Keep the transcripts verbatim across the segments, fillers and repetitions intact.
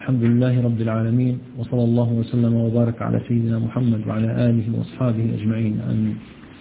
الحمد لله رب العالمين، وصلى الله وسلم وبارك على سيدنا محمد وعلى آله وأصحابه أجمعين، آمين.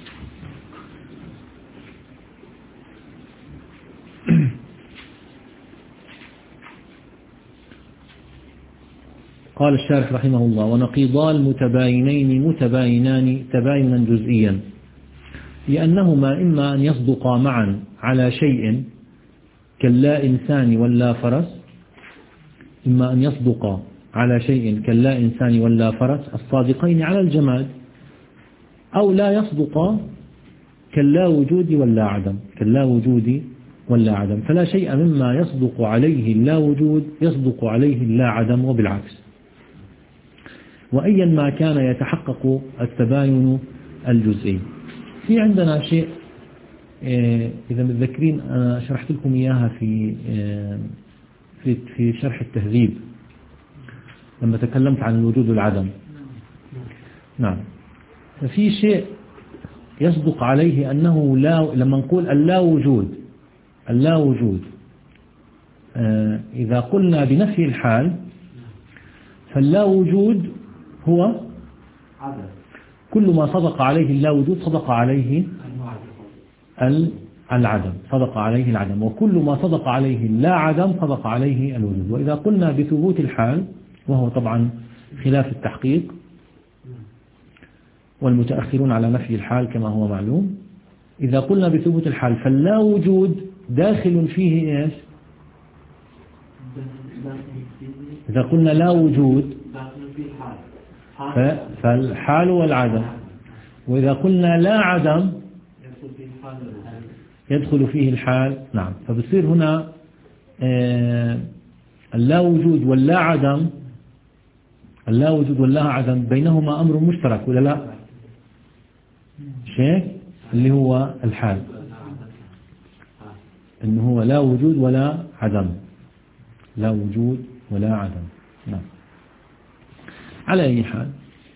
قال الشارح رحمه الله: ونقيضا المتباينين متباينان تباينا جزئيا، لأنهما إما أن يصدقا معا على شيء كاللا إنسان ولا فرس، إما أن يصدقا على شيء كاللا إنسان ولا فرس الصادقين على الجماد، أو لا يصدقا كاللا وجود ولا عدم كاللا وجود ولا عدم، فلا شيء مما يصدق عليه اللا وجود يصدق عليه اللا عدم، وبالعكس. وأيا ما كان يتحقق التباين الجزئي. في عندنا شيء إذا متذكرين أنا شرحت لكم إياها في في في شرح التهذيب لما تكلمت عن الوجود والعدم. نعم. ففي شيء يصدق عليه أنه لا، لما نقول اللا وجود اللا وجود إذا قلنا بنفي الحال فاللا وجود هو كل ما صدق عليه اللا وجود صدق عليه العدم صدق عليه العدم وكل ما صدق عليه اللا عدم صدق عليه الوجود. وإذا قلنا بثبوت الحال، وهو طبعا خلاف التحقيق، والمتأخرون على نفي الحال كما هو معلوم، إذا قلنا بثبوت الحال فاللا وجود داخل فيه إيش؟ إذا قلنا لا وجود فالحال والعدم، وإذا قلنا لا عدم يدخل فيه الحال. نعم. فبصير هنا آه اللا وجود واللا عدم اللا وجود واللا عدم بينهما أمر مشترك ولا لا؟ شيء اللي هو الحال، إنه هو لا وجود ولا عدم لا وجود ولا عدم. نعم. على أي حال،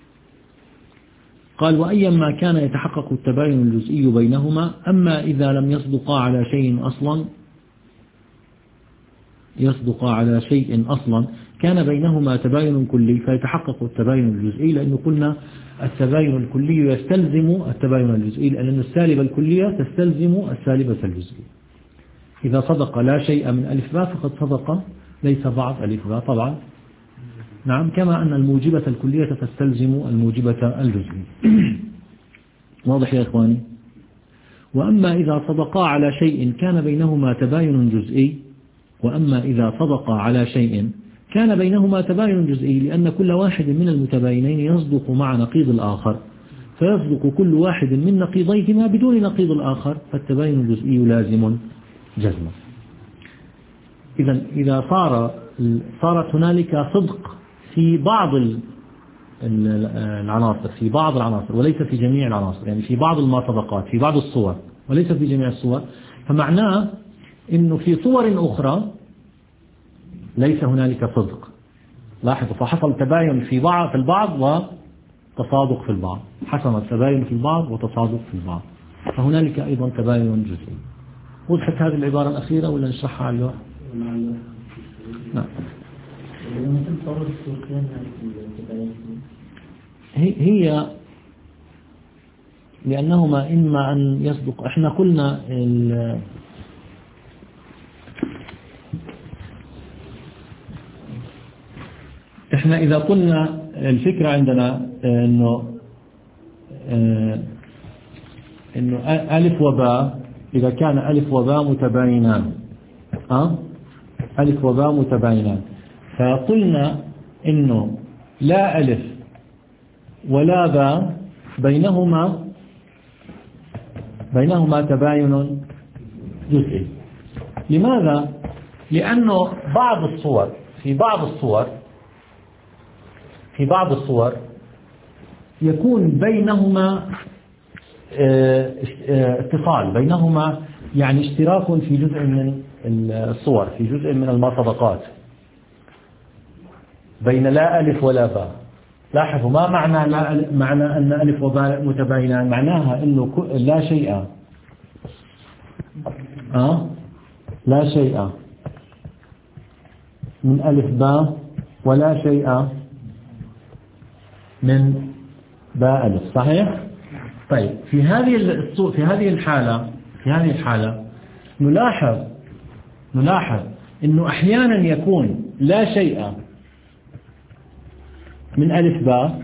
قال: وأيا ما كان يتحقق التباين الجزئي بينهما، أما إذا لم يصدقا على شيء أصلا يصدقا على شيء أصلا كان بينهما تباين كلي فيتحقق التباين الجزئي، لأنه قلنا التباين الكلي يستلزم التباين الجزئي، لأن السالبة الكلية تستلزم السالبة الجزئية. إذا صدق لا شيء من ألف باء فقد صدق ليس بعض ألف باء طبعا. نعم. كما أن الموجبة الكلية تستلزم الموجبة الجزئية. واضح يا إخواني؟ وأما إذا صدقا على شيء كان بينهما تباين جزئي وأما إذا صدقا على شيء كان بينهما تباين جزئي، لأن كل واحد من المتباينين يصدق مع نقيض الآخر، فيصدق كل واحد من نقيضيهما بدون نقيض الآخر، فالتباين الجزئي لازم جزما. إذا إذا صار صارت هنالك صدق في بعض العناصر في بعض العناصر وليس في جميع العناصر، يعني في بعض المصدقات في بعض الصور وليس في جميع الصور، فمعناه إنه في صور أخرى ليس هنالك صدق. لاحظوا، فحصل تباين في بعض في البعض وتصادق في البعض، حصل التباين في البعض وتصادق في البعض، فهنالك أيضا تباين جزئي. وضحت هذه العبارة الأخيرة ولا نشرحها على اللوح؟ نعم. هي لأنهما إما أن يصدق، احنا قلنا احنا إذا قلنا الفكرة عندنا إنه إنه ألف وباء، إذا كان ألف وباء متباينان أه؟ ألف وباء متباينان، فقلنا إنه لا ألف ولا باء بينهما بينهما تباين جزئي. لماذا؟ لأنه بعض الصور في بعض الصور في بعض الصور يكون بينهما اتصال، بينهما يعني اشتراك في جزء من الصور، في جزء من المصدقات، بين لا ألف ولا باء. لاحظوا، ما معنى لا معنى أن ألف وباء متباينان؟ معناها أنه لا شيء أه؟ لا شيء من ألف باء ولا شيء من باء ألف. صحيح؟ طيب في هذه في هذه الحالة في هذه الحالة نلاحظ نلاحظ إنه أحيانا يكون لا شيء من ألف باء،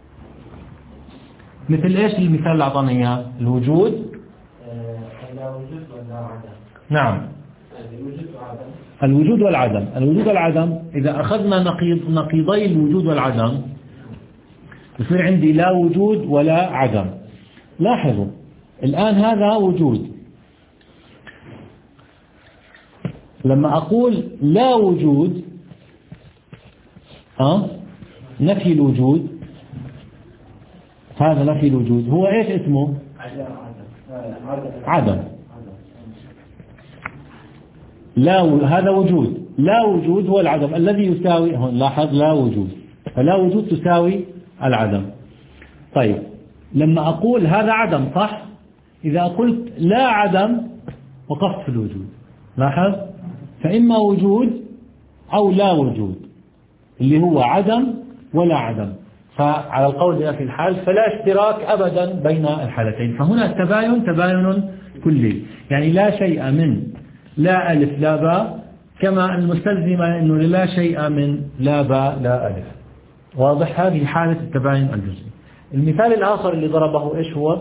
مثل إيش المثال اللي أعطاني إياه؟ الوجود. لا وجود ولا عدم. نعم. الوجود وعدم. الوجود والعدم. الوجود والعدم إذا أخذنا نقيض نقيضي الوجود والعدم يصير عندي لا وجود ولا عدم. لاحظوا الآن هذا وجود، لما أقول لا وجود أه؟ نفي الوجود، هذا نفي الوجود هو إيش اسمه؟ عدم. لا و... هذا وجود، لا وجود هو العدم الذي يساوي، هون لاحظ لا وجود، فلا وجود تساوي العدم. طيب لما أقول هذا عدم صح، إذا قلت لا عدم وقفت في الوجود، لاحظ، فإما وجود أو لا وجود اللي هو عدم ولا عدم، فعلى القول في الحال فلا اشتراك أبدا بين الحالتين. فهنا التباين تباين كلي، يعني لا شيء من لا ألف لا باء، كما المستلزمة أنه لا شيء من لا باء لا ألف. واضح؟ هذه حالة التباين الجزئي. المثال الآخر اللي ضربه إيش هو؟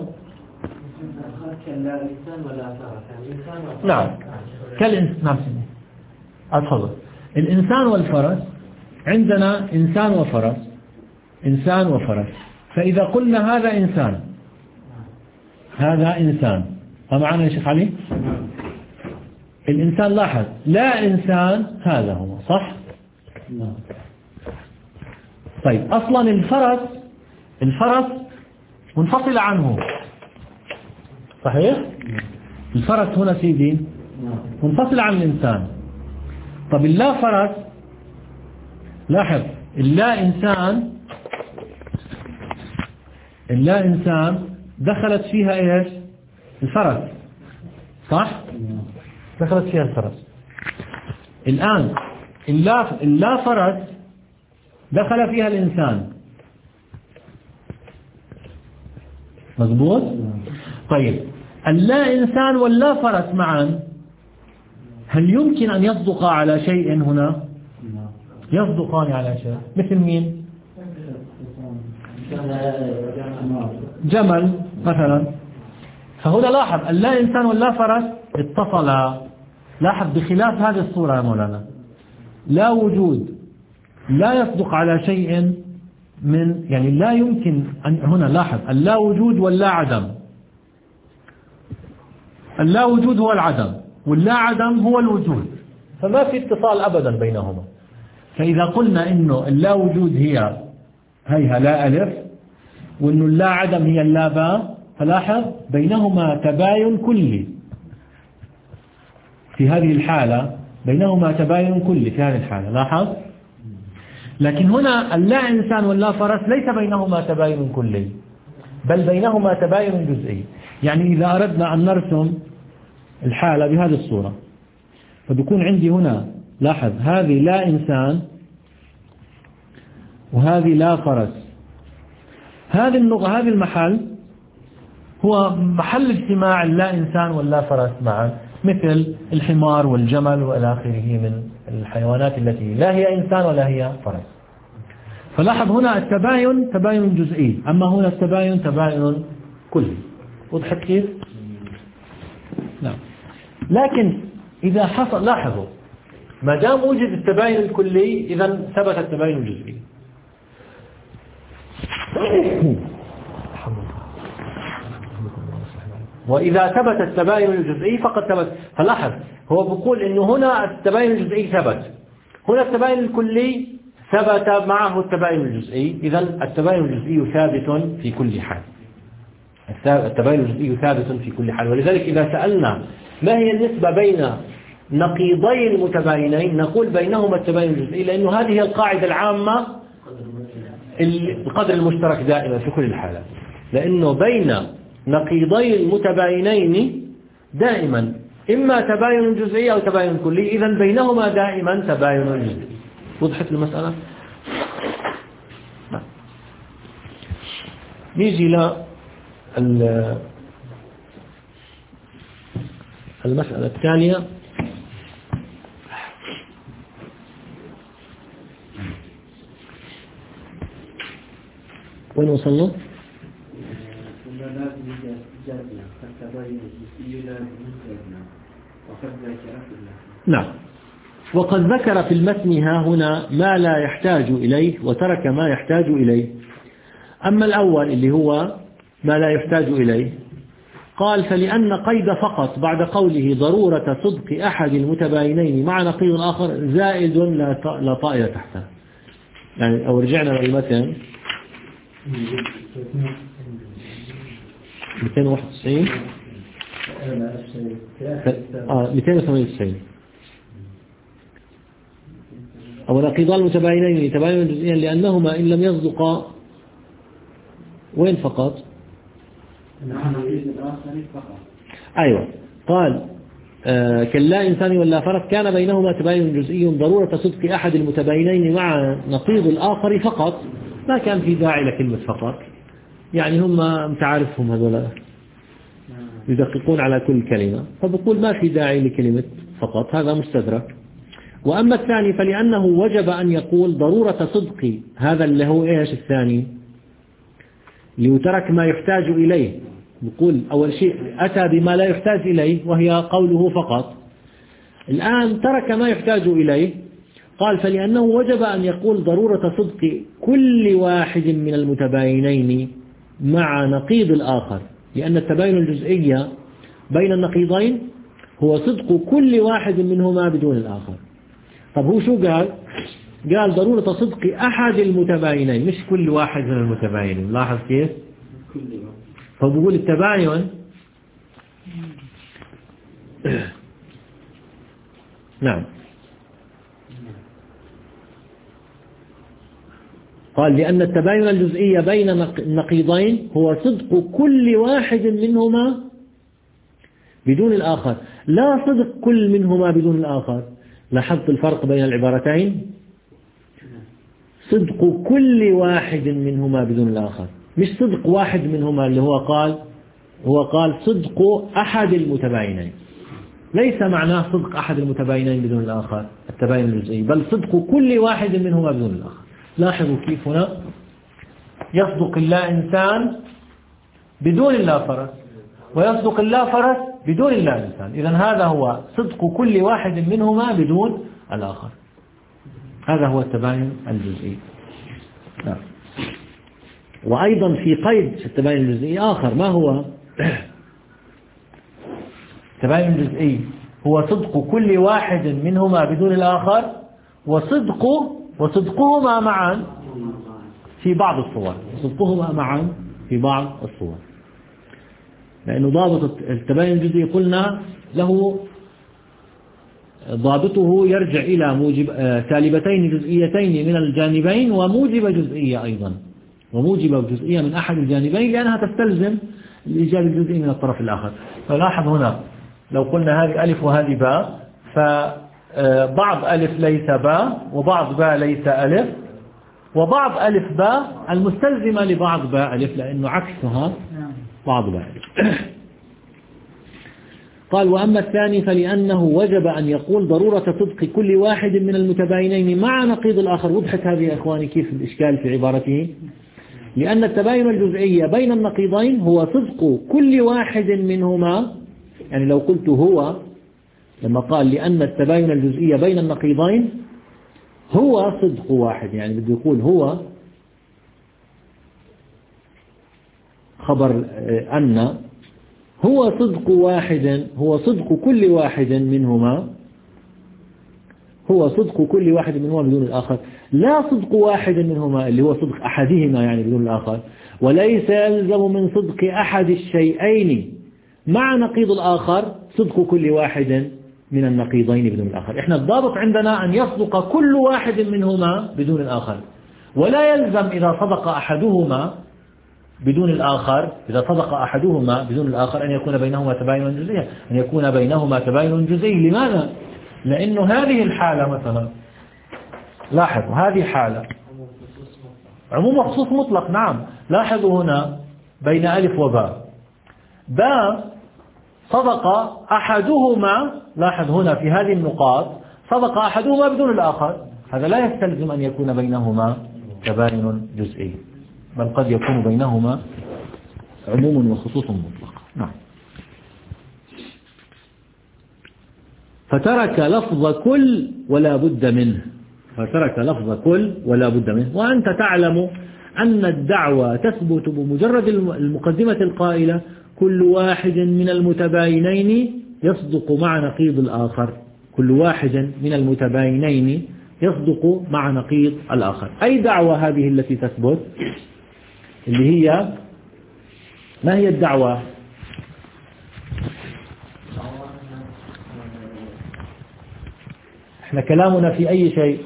نعم كالإنسان. أتفضل. الإنسان والفرس، عندنا إنسان وفرس، إنسان وفرس، فإذا قلنا هذا إنسان هذا إنسان، فمعنا يا شيخ علي؟ الإنسان لاحظ لا إنسان هذا هو صح؟ طيب أصلا الفرس الفرس منفصل عنه صحيح؟ الفرس هنا سيدي منفصل عن الإنسان. طب اللا فرس، لاحظ اللا إنسان اللا إنسان دخلت فيها إيش؟ الفرس صح؟ دخلت فيها الفرس. الآن اللا, اللا فرس دخل فيها الإنسان، مضبوط؟ طيب اللا إنسان واللا فرس معا هل يمكن أن يصدق على شيء هنا؟ يصدقان على شيء، مثل مين؟ جمل مثلا. فهنا لاحظ اللا إنسان واللا فرس اتصلا. لاحظ بخلاف هذه الصورة يا مولانا لا وجود لا يصدق على شيء من، يعني لا يمكن أن، هنا لاحظ اللا وجود واللا عدم، اللا وجود هو العدم واللا عدم هو الوجود، فما في اتصال أبدا بينهما. فإذا قلنا إنه اللا وجود هي هيها لا ألف، وإنه اللا عدم هي اللا باء، فلاحظ بينهما تباين كلي في هذه الحالة، بينهما تباين كلي في هذه الحالة، لاحظ. لكن هنا اللا إنسان واللا فرس ليس بينهما تباين كلي، بل بينهما تباين جزئي. يعني إذا أردنا أن نرسم الحالة بهذه الصورة، فبيكون عندي هنا لاحظ هذه لا إنسان وهذه لا فرس، هذه النقطة هذه المحل هو محل اجتماع اللا إنسان واللا فرس معا، مثل الحمار والجمل وإلى آخره من الحيوانات التي لا هي إنسان ولا هي فرس. فلاحظ هنا التباين تباين جزئي، أما هنا التباين تباين كلي. وضحت كيف؟ نعم. لكن إذا حصل، لاحظوا ما دام وجد التباين الكلي إذا ثبت التباين الجزئي. وإذا ثبت التباين الجزئي فقد ثبت. فلاحظ هو بيقول إنه هنا التباين الجزئي ثبت، هنا التباين الكلي ثبت معه التباين الجزئي، إذا التباين الجزئي ثابت في كل حال. التباين الجزئي ثابت في كل حال. ولذلك إذا سألنا ما هي النسبة بين نقيضين المتباينين نقول بينهما التباين الجزئي، لأنه هذه هي القاعدة العامة، القدر المشترك دائما في كل الحالات، لأنه بين نقيضين المتباينين دائما إما تباين جزئي أو تباين كلي، إذا بينهما دائما تباين جزئي. وضحت المسألة؟ نيجي ل المسألة الثانية. وين وصلنا؟ نعم. وقد ذكر في المتن ها هنا ما لا يحتاج إليه وترك ما يحتاج إليه. أما الأول اللي هو ما لا يحتاج إليه قال فلأن قيد فقط بعد قوله ضرورة صدق أحد المتباينين مع نقيض الآخر زائد لا طائل تحته. يعني أو رجعنا للمتن مئتين وواحد وتسعين آه مئتين وثمانية وتسعين أو نقيضان المتباينين يتباينون جزئيا لأنهما إن لم يصدقا وين فقط؟ أيوة قال آه كلا إنسان ولا فرق كان بينهما تباين جزئي ضرورة صدق أحد المتباينين مع نقيض الآخر فقط. ما كان في داعي لكلمة فقط، يعني هم متعارفهم هذولا يدققون على كل كلمة، فبقول ما في داعي لكلمة فقط، هذا مستدرك. وأما الثاني فلأنه وجب أن يقول ضرورة صدق هذا اللي هو إيش الثاني ليترك ما يحتاج إليه. بقول أول شيء أتى بما لا يحتاج إليه وهي قوله فقط، الآن ترك ما يحتاج إليه قال فلأنه وجب أن يقول ضرورة صدق كل واحد من المتباينين مع نقيض الآخر، لأن التباين الجزئي بين النقيضين هو صدق كل واحد منهما بدون الآخر. طب هو شو قال؟ قال ضرورة صدق أحد المتباينين مش كل واحد من المتباينين. لاحظ كيف؟ فبقول التباين نعم قال لأن التباين الجزئي بين النقيضين هو صدق كل واحد منهما بدون الآخر، لا صدق كل منهما بدون الآخر. لاحظت الفرق بين العبارتين؟ صدق كل واحد منهما بدون الآخر، مش صدق واحد منهما اللي هو قال هو قال صدق أحد المتباينين، ليس معناه صدق أحد المتباينين بدون الآخر التباين الجزئي، بل صدق كل واحد منهما بدون الآخر. لاحظوا كيف هنا يصدق اللا إنسان بدون اللا فرس، ويصدق اللا فرس بدون اللا إنسان. إذن هذا هو صدق كل واحد منهما بدون الآخر، هذا هو التباين الجزئي. نعم. وأيضا في قيد في التباين الجزئي آخر، ما هو التباين الجزئي؟ هو صدق كل واحد منهما بدون الآخر وصدق وصدقهما معا في بعض الصور، صدقهما معا في بعض الصور. لأنه ضابط التباين الجزئي قلنا له ضابطه يرجع إلى موجب سالبتين جزئيتين من الجانبين وموجب جزئية أيضا، وموجب جزئية من أحد الجانبين لأنها تستلزم الإيجاب الجزئي من الطرف الآخر. فلاحظ هنا لو قلنا هذه ألف وهذه باء، فبعض ألف ليس باء وبعض باء ليس ألف، وبعض ألف باء المستلزمة لبعض باء ألف لأنه عكسها بعض باء ألف. قال وأما الثاني فلأنه وجب أن يقول ضرورة صدق كل واحد من المتباينين مع نقيض الآخر. وضحت هذه يا إخواني كيف الإشكال في عبارته؟ لأن التباين الجزئي بين النقيضين هو صدق كل واحد منهما، يعني لو قلت هو لما قال لأن التباين الجزئي بين النقيضين هو صدق واحد، يعني بده يقول هو خبر أن هو صدق واحد، هو صدق كل واحد منهما، هو صدق كل واحد منهما بدون الآخر، لا صدق واحد منهما اللي هو صدق أحدهما يعني بدون الآخر. وليس يلزم من صدق أحد الشيئين مع نقيض الآخر صدق كل واحد من النقيضين بدون الآخر. إحنا الضابط عندنا أن يصدق كل واحد منهما بدون الآخر، ولا يلزم إذا صدق أحدهما بدون الآخر إذا صدق أحدهما بدون الآخر أن يكون بينهما تباين جزئي، أن يكون بينهما تباين جزئي. لماذا؟ لأنه هذه الحالة مثلا، لاحظوا هذه حالة عموم وخصوص مطلق. نعم، لاحظوا هنا بين ألف وباء، باء صدق أحدهما، لاحظ هنا في هذه النقاط صدق أحدهما بدون الآخر، هذا لا يستلزم أن يكون بينهما تباين جزئي، بل قد يكون بينهما عموم وخصوص مطلق. نعم. فترك لفظ كل ولا بد منه، فترك لفظ كل ولا بد منه. وأنت تعلم أن الدعوة تثبت بمجرد المقدمة القائلة كل واحد من المتباينين يصدق مع نقيض الآخر، كل واحد من المتباينين يصدق مع نقيض الآخر. أي دعوة هذه التي تثبت؟ اللي هي ما هي الدعوة؟ احنا كلامنا في أي شيء؟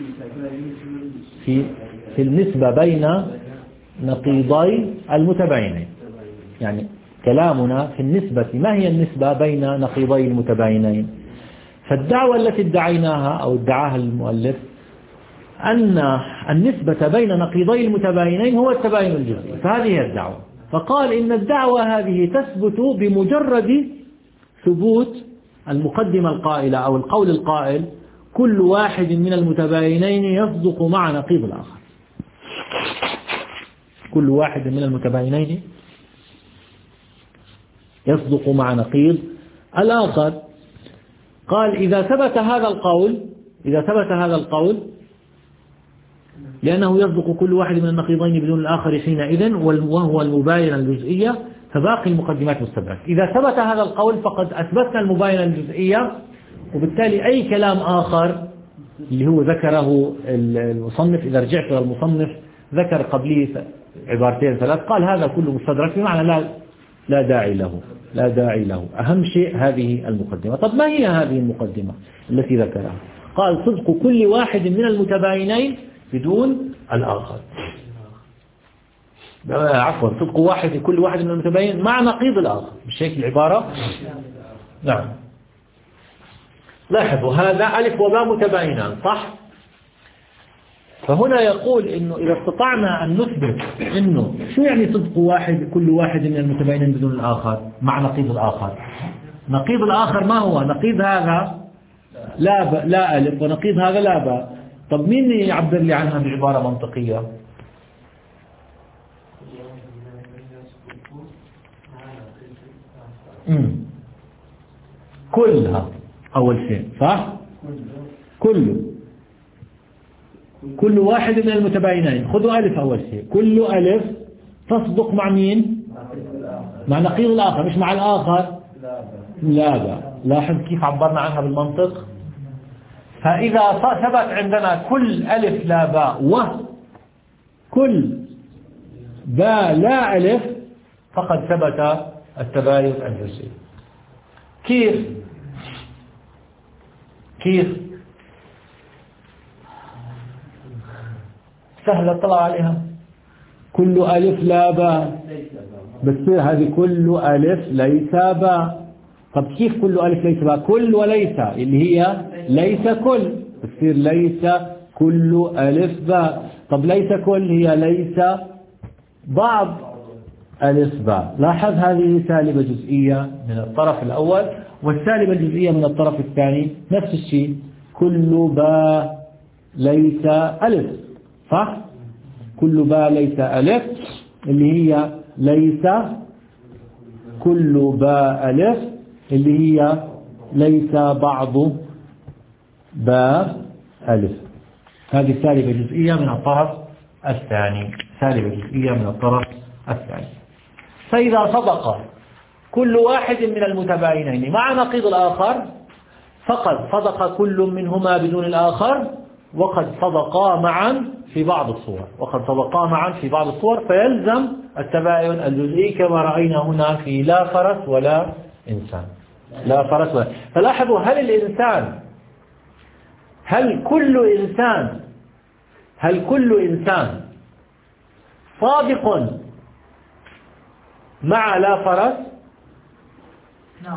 في في النسبة بين نقيضي المتباينين، يعني كلامنا في النسبة، ما هي النسبة بين نقيضي المتباينين؟ فالدعوة التي ادعيناها أو ادعاها المؤلف أن النسبة بين نقيضي المتباينين هو التباين الجزئي، فهذه هي الدعوة. فقال إن الدعوة هذه تثبت بمجرد ثبوت المقدمة القائلة أو القول القائل كل واحد من المتباينين يصدق مع نقيض الآخر، كل واحد من المتباينين يصدق مع نقيض الآخر. قال إذا ثبت هذا القول، إذا ثبت هذا القول لأنه يصدق كل واحد من النقيضين بدون الآخر حينئذ وهو المباينة الجزئية، فباقي المقدمات مستبعدة. إذا ثبت هذا القول فقد أثبتنا المباينة الجزئية، وبالتالي أي كلام آخر اللي هو ذكره المصنف، إذا رجعت إلى المصنف ذكر قبليه عبارتين ثلاث، قال هذا كله مستدرك، بمعنى لا لا داعي له، لا داعي له. أهم شيء هذه المقدمة. طب ما هي هذه المقدمة التي ذكرها؟ قال صدق كل واحد من المتباينين بدون الآخر، عفوا صدق واحد كل واحد من المتباينين مع نقيض الآخر، مش هيك العبارة؟ نعم. لاحظوا هذا ألف وباء متباينان، صح؟ فهنا يقول إنه إذا استطعنا أن نثبت إنه شو يعني صدق واحد كل واحد من المتباينين بدون الآخر مع نقيض الآخر؟ نقيض الآخر ما هو؟ نقيض هذا لا ب... لا ألف، ونقيض هذا لا باء. طب مين يعبر لي عنها بعبارة منطقية؟ امم كلها أول شيء، صح؟ كله، كل واحد من المتباينين. خذوا ألف أول شيء، كل ألف تصدق مع مين؟ مع نقيض الآخر، مش مع الآخر لا باء. لاحظ كيف عبرنا عنها بالمنطق. فإذا ثبت عندنا كل ألف لا باء وكل باء لا ألف فقد ثبت التباين الجزئي. كيف؟ كيف؟ سهلة طلع عليها. كل ألف لا باء بتصير هذه كل ألف ليس باء. طب كيف كل ألف ليس باء؟ كل وليس اللي هي ليس كل، بتصير ليس كل ألف باء. طب ليس كل هي ليس بعض ألف باء. لاحظ هذه سالبة جزئية من الطرف الأول، والسالبة الجزئية من الطرف الثاني نفس الشيء، كل باء ليس ألف، صح؟ كل باء ليس ألف اللي هي ليس كل باء ألف اللي هي ليس بعض باء ألف. هذه سالبة جزئية من الطرف الثاني، سالبة جزئية من الطرف الثاني. فإذا صدق كل واحد من المتباينين مع نقيض الآخر فقد صدق كل منهما بدون الآخر، وقد صدقا معا في بعض الصور، وقد صدقا معا في بعض الصور، فيلزم التباين الجزئي كما رأينا هنا في لا فرس ولا إنسان. لا فرس ولا. فلاحظوا هل الإنسان هل كل إنسان هل كل إنسان صادق مع لا فرس؟ نعم.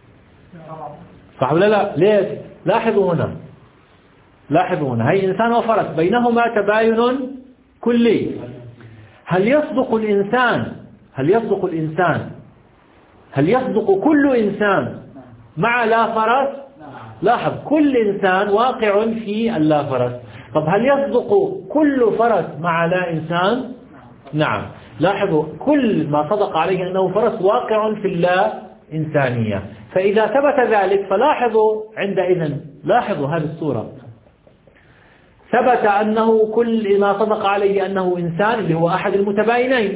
صح ولا لا؟ ليش؟ لاحظوا هنا لاحظوا هنا هي إنسان وفرس بينهما تباين كلي. هل يصدق الإنسان هل يصدق الإنسان هل يصدق كل إنسان مع لا فرس؟ لاحظ، كل إنسان واقع في اللا فرس. طب هل يصدق كل فرس مع لا إنسان؟ نعم. لاحظوا، كل ما صدق عليه أنه فرس واقع في اللا إنسانية. فإذا ثبت ذلك فلاحظوا عندئذ، لاحظوا هذه الصورة، ثبت أنه كل ما صدق عليه أنه إنسان اللي هو أحد المتباينين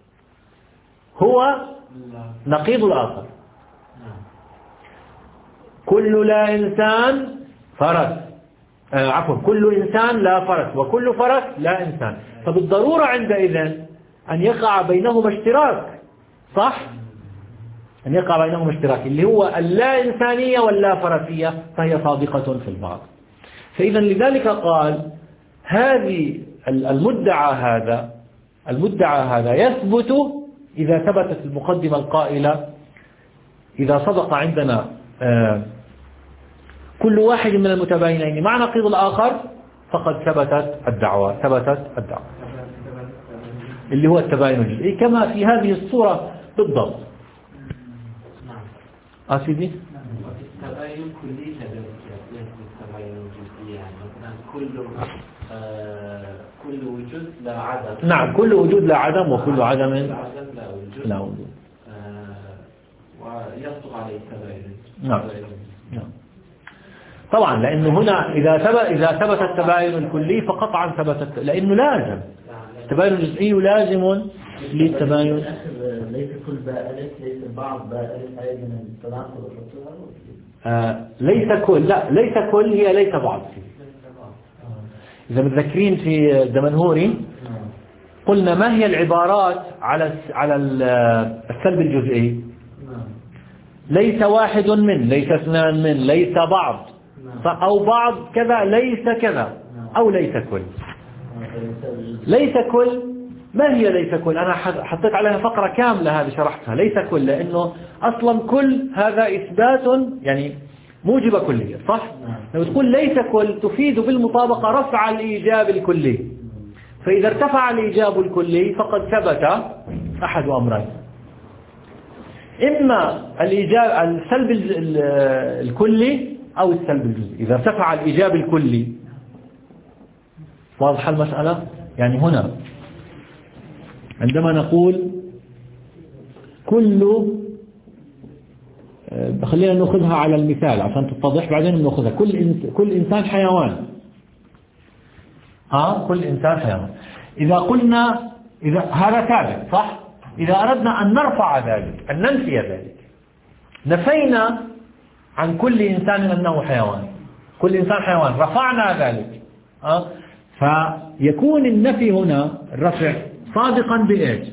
هو نقيض الآخر. كل لا إنسان فرس، آه عفوا كل إنسان لا فرس، وكل فرس لا إنسان. فبالضرورة عندئذ أن يقع بينهما اشتراك، صح؟ أن يقع بينهما اشتراك اللي هو اللا إنسانية واللا فرسية، فهي صادقة في البعض. فإذا لذلك قال هذه المدعى هذا المدعى هذا يثبت إذا ثبتت المقدمة القائلة إذا صدق عندنا آه كل واحد من المتباينين مع نقيض الآخر فقد ثبتت الدعوة ثبتت الدعوة اللي هو التباين الجزئي كما في هذه الصورة بالضبط. أسيدي التباين الكلي ليس التباين الجزئي، يعني مثلا كل آه كل وجود لا عدم. نعم، كل وجود لا عدم وكل عدم لا وجود لا وجود آه ويصدق عليه التباين. نعم نعم طبعا، لأنه هنا إذا ثبت إذا ثبت التباين الكلي فقطعا ثبت، لأنه لازم التباين الجزئي لازم للتباين. ليس كل باء ألف، ليس بعض باء ألف هاي من التناقض آه ليس كل، لا ليس كل هي ليس بعض. إذا متذكرين في الدمنهوري قلنا ما هي العبارات على على السلب الجزئي؟ ليس واحد من، ليس اثنان من، ليس بعض أو بعض كذا، ليس كذا، أو ليس كل. ليس كل ما هي ليس كل؟ أنا حطيت عليها فقرة كاملة هذه شرحتها. ليس كل لأنه أصلا كل هذا إثبات يعني موجب كلية، صح؟ لو تقول ليس كل تفيد بالمطابقة رفع الإيجاب الكلي، فإذا ارتفع الإيجاب الكلي فقد ثبت أحد أمرين، إما الإيجاب السلب الكلي أو السلب الجزئي. إذا ارتفع الإيجاب الكلي، واضحة المسألة؟ يعني هنا عندما نقول كل، خلينا نأخذها على المثال عشان تتضح بعدين بنأخذها. كل إنس... كل إنسان حيوان، ها كل إنسان حيوان. إذا قلنا إذا هذا ثابت، صح؟ إذا أردنا أن نرفع ذلك، أن ننفي ذلك، نفينا عن كل إنسان أنه حيوان، كل إنسان حيوان، رفعنا ذلك، ها فيكون النفي هنا الرفع صادقا بإيش؟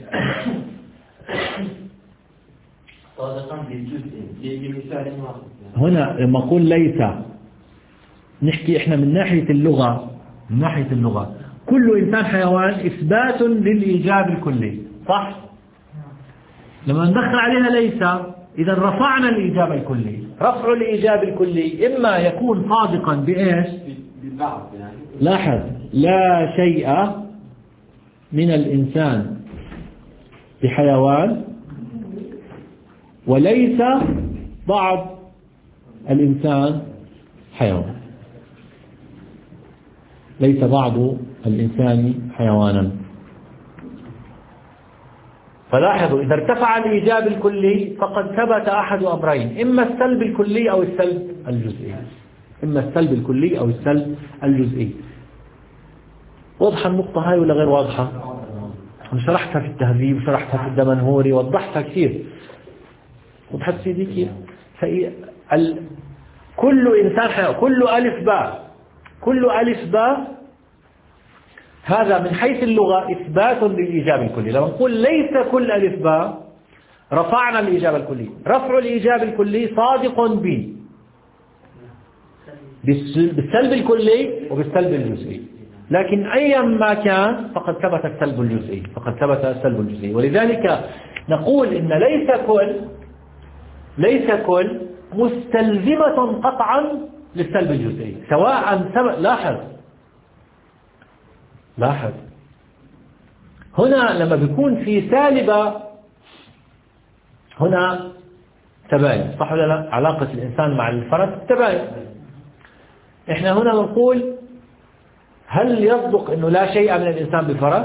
صادقا بالجزء. بمثال هنا لما أقول ليس، نحكي إحنا من ناحية اللغة، من ناحية اللغة كل إنسان حيوان إثبات للإيجاب الكلي، صح؟ لما ندخل عليها ليس إذا رفعنا الإيجاب الكلي. رفع الإيجاب الكلي إما يكون صادقا بإيش؟ بالبعض يعني. لاحظ، لا شيء من الإنسان بحيوان، وليس بعض الإنسان حيوان، ليس بعض الإنسان حيوانا. فلاحظوا إذا ارتفع الإيجاب الكلي فقد ثبت أحد أمرين، إما السلب الكلي أو السلب الجزئي، إما السلب الكلي أو السلب الجزئي. واضحة النقطة هاي ولا غير واضحة؟ أنا شرحتها في التهذيب وشرحتها في الدمنهوري، وضحتها كثير. وضحت سيدي كيف؟ ال... كل إنسان حيوان، كل ألف باء، كل ألف باء هذا من حيث اللغة إثبات للإيجاب الكلي. لما نقول ليس كل ألف باء رفعنا الإيجاب الكلي. رفع الإيجاب الكلي صادق ب بالسلب الكلي وبالسلب الجزئي، لكن أيا ما كان فقد ثبت السلب الجزئي، فقد ثبت السلب الجزئي. ولذلك نقول إن ليس كل ليس كل مستلزمة قطعا للسلب الجزئي، سواء ثبت. لاحظ لاحظ هنا لما بيكون في سالبة هنا تباين، صح ولا لا؟ علاقة الإنسان مع الفرس تباين. إحنا هنا بنقول هل يصدق أنه لا شيء من الإنسان بفرس؟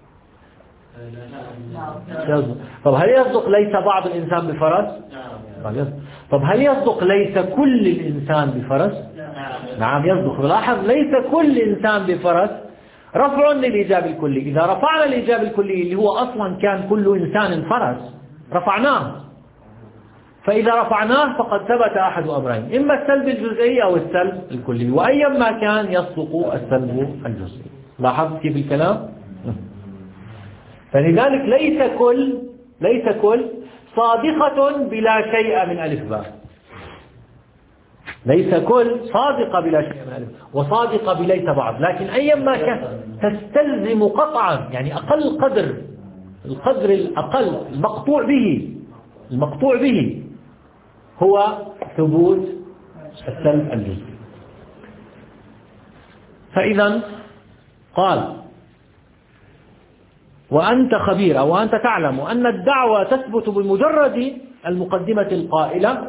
يصدق. طب هل يصدق ليس بعض الإنسان بفرس؟ طب هل يصدق ليس كل الإنسان بفرس؟ نعم يصدق. لاحظ ليس كل إنسان بفرس رفع للإيجاب الكلي. إذا رفعنا الإيجاب الكلي اللي هو أصلا كان كل إنسان فرس رفعناه، فإذا رفعناه فقد ثبت أحد أمرين، إما السلب الجزئي أو السلب الكلي، وأيما كان يصدق السلب الجزئي. لاحظت كيف الكلام؟ فلذلك ليس كل ليس كل صادقة بلا شيء من ألف باء. ليس كل صادقة بلا شيء من ألف، وصادقة بليس بعض، لكن أيما كان تستلزم قطعا، يعني أقل قدر، القدر الأقل المقطوع به المقطوع به هو ثبوت السلب الجزئي. فإذا قال وأنت خبير أو أنت تعلم أن الدعوة تثبت بمجرد المقدمة القائلة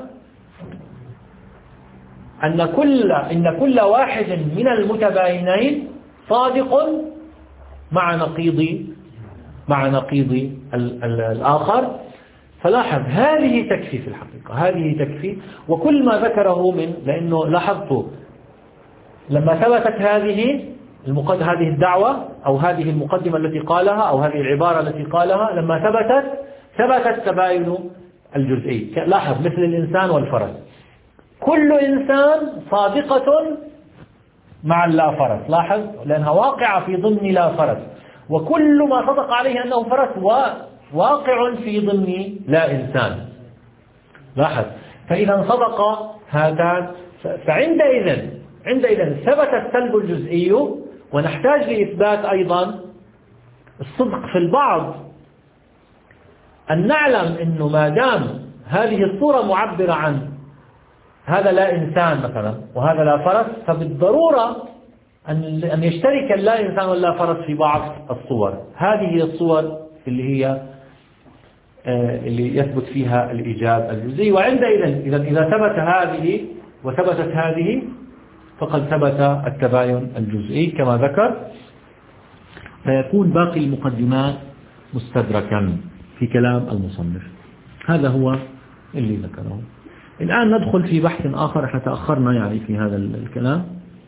أن كل إن كل واحد من المتباينين صادق مع نقيض مع نقيض الآخر. فلاحظ هذه تكفي في الحقيقة، هذه تكفي. وكل ما ذكره من، لأنه لاحظت لما ثبتت هذه المقد... هذه الدعوة أو هذه المقدمة التي قالها أو هذه العبارة التي قالها، لما ثبتت ثبت التباين الجزئي. لاحظ مثل الإنسان والفرس، كل إنسان صادقة مع اللا فرس. لاحظ لأنها واقعة في ضمن لا فرس، وكل ما صدق عليه أنه فرس واقع في ضمن لا إنسان. لاحظ فإذا صدق هاتان، فعندئذ عندئذ ثبت السلب الجزئي، ونحتاج لإثبات أيضا الصدق في البعض، أن نعلم أنه ما دام هذه الصورة معبرة عن هذا لا إنسان مثلا وهذا لا فرس، فبالضرورة أن أن يشترك اللا إنسان واللا فرس في بعض الصور. هذه الصور اللي هي اللي يثبت فيها الإيجاب الجزئي. وعندئذ إذا إذا ثبت هذه وثبتت هذه فقد ثبت التباين الجزئي كما ذكر، فيكون باقي المقدمات مستدركا في كلام المصنف. هذا هو اللي ذكره. الآن ندخل في بحث آخر، احنا تأخرنا يعني في هذا الكلام.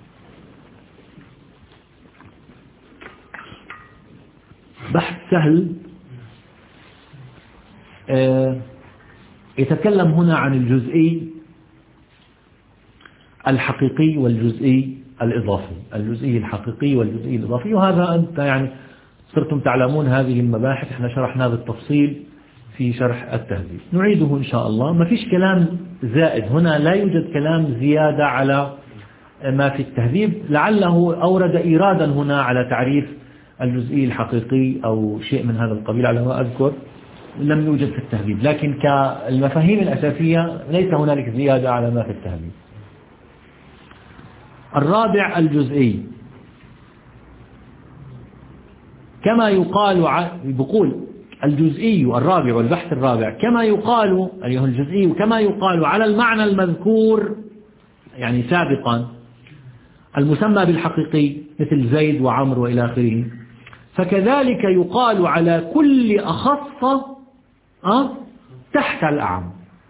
بحث سهل يتكلم هنا عن الجزئي الحقيقي والجزئي الإضافي، الجزئي الحقيقي والجزئي الإضافي. وهذا أنت يعني صرتم تعلمون هذه المباحث، احنا شرحنا بالتفصيل في شرح التهذيب، نعيده إن شاء الله. ما فيش كلام زائد هنا، لا يوجد كلام زيادة على ما في التهذيب. لعله أورد إيرادا هنا على تعريف الجزئي الحقيقي أو شيء من هذا القبيل على ما أذكر، لم يوجد في التهذيب، لكن كالمفاهيم الأساسية ليس هنالك زيادة على ما في التهذيب. الرابع الجزئي، كما يقال بقول الجزئي الرابع والبحث الرابع كما يقال أيها الجزئي كما يقال على المعنى المذكور يعني سابقا المسمى بالحقيقي مثل زيد وعمر وإلى آخره، فكذلك يقال على كل أخص أه تحت الأعم،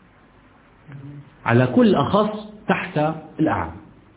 على كل أخص تحت الأعم.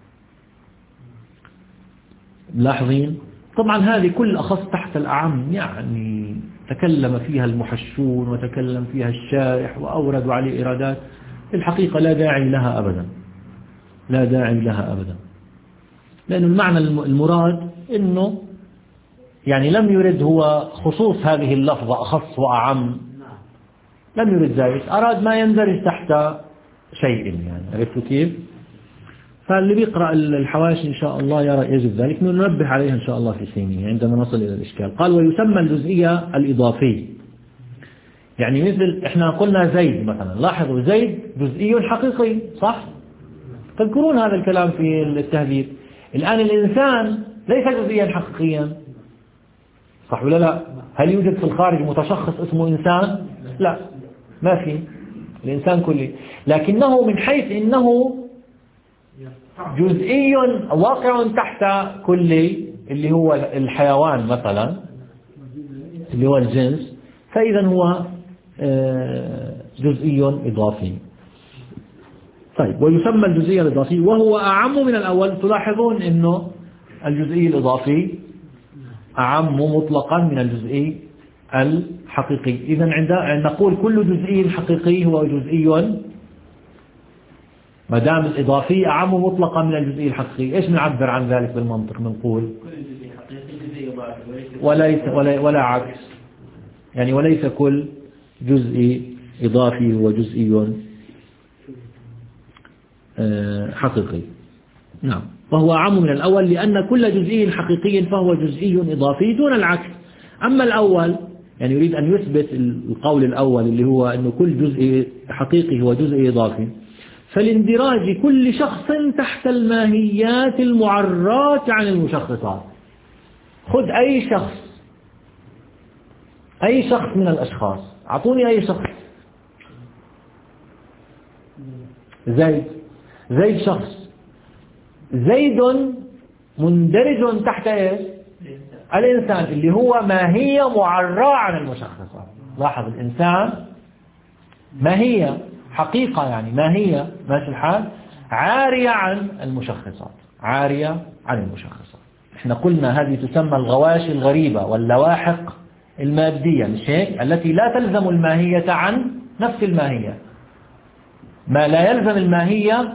ملاحظين؟ طبعا هذه كل أخص تحت الأعم يعني تكلم فيها المحشون وتكلم فيها الشارح وأوردوا عليه إيرادات، الحقيقة لا داعي لها أبدا، لا داعي لها أبدا، لأن المعنى المراد إنه يعني لم يرد هو خصوص هذه اللفظة أخص وأعم، لم يرد ذلك، أراد ما يندرج تحت شيء يعني. عرفتوا كيف؟ فاللي بيقرأ الحواشي إن شاء الله يرى يجب ذلك، ننبه عليها إن شاء الله في حينه عندما نصل إلى الإشكال. قال ويسمى الجزئية الإضافي، يعني مثل إحنا قلنا زيد مثلا، لاحظوا زيد جزئي حقيقي صح؟ تذكرون هذا الكلام في التهذيب. الآن الإنسان ليس جزئيا حقيقيا صح ولا لا؟ هل يوجد في الخارج متشخص اسمه إنسان؟ لا، ما في، الإنسان كلي، لكنه من حيث إنه جزئي واقع تحت كلي اللي هو الحيوان مثلا اللي هو الجنس، فإذا هو جزئي إضافي. طيب، ويسمى الجزئي الإضافي وهو أعم من الأول. تلاحظون أنه الجزئي الإضافي أعم مطلقا من الجزئي الحقيقي. إذا عند نقول كل جزئي حقيقي هو جزئي، ما دام الإضافي أعم مطلقا من الجزئي الحقيقي. إيش نعبر عن ذلك بالمنطق؟ بنقول كل جزئي حقيقي جزئي إضافي وليس ولا, ولا عكس، يعني وليس كل جزئي إضافي هو جزئي حقيقي. نعم، وهو أعم من الأول لأن كل جزئي حقيقي فهو جزئي إضافي دون العكس. أما الأول يعني يريد أن يثبت القول الأول اللي هو أنه كل جزء حقيقي هو جزء إضافي، فلاندراج كل شخص تحت الماهيات المعرات عن المشخصات. خذ أي شخص، أي شخص من الأشخاص، أعطوني أي شخص. زيد، زيد شخص، زيد مندرج تحت إيش؟ الإنسان اللي هو ماهية معرّة عن المشخصات. لاحظ، الإنسان ماهية حقيقة، يعني ماهية ماشي الحال عارية عن المشخصات، عارية عن المشخصات. احنا قلنا هذه تسمى الغواشي الغريبة واللواحق المادية، مش هيك؟ التي لا تلزم الماهية عن نفس الماهية. ما لا يلزم الماهية،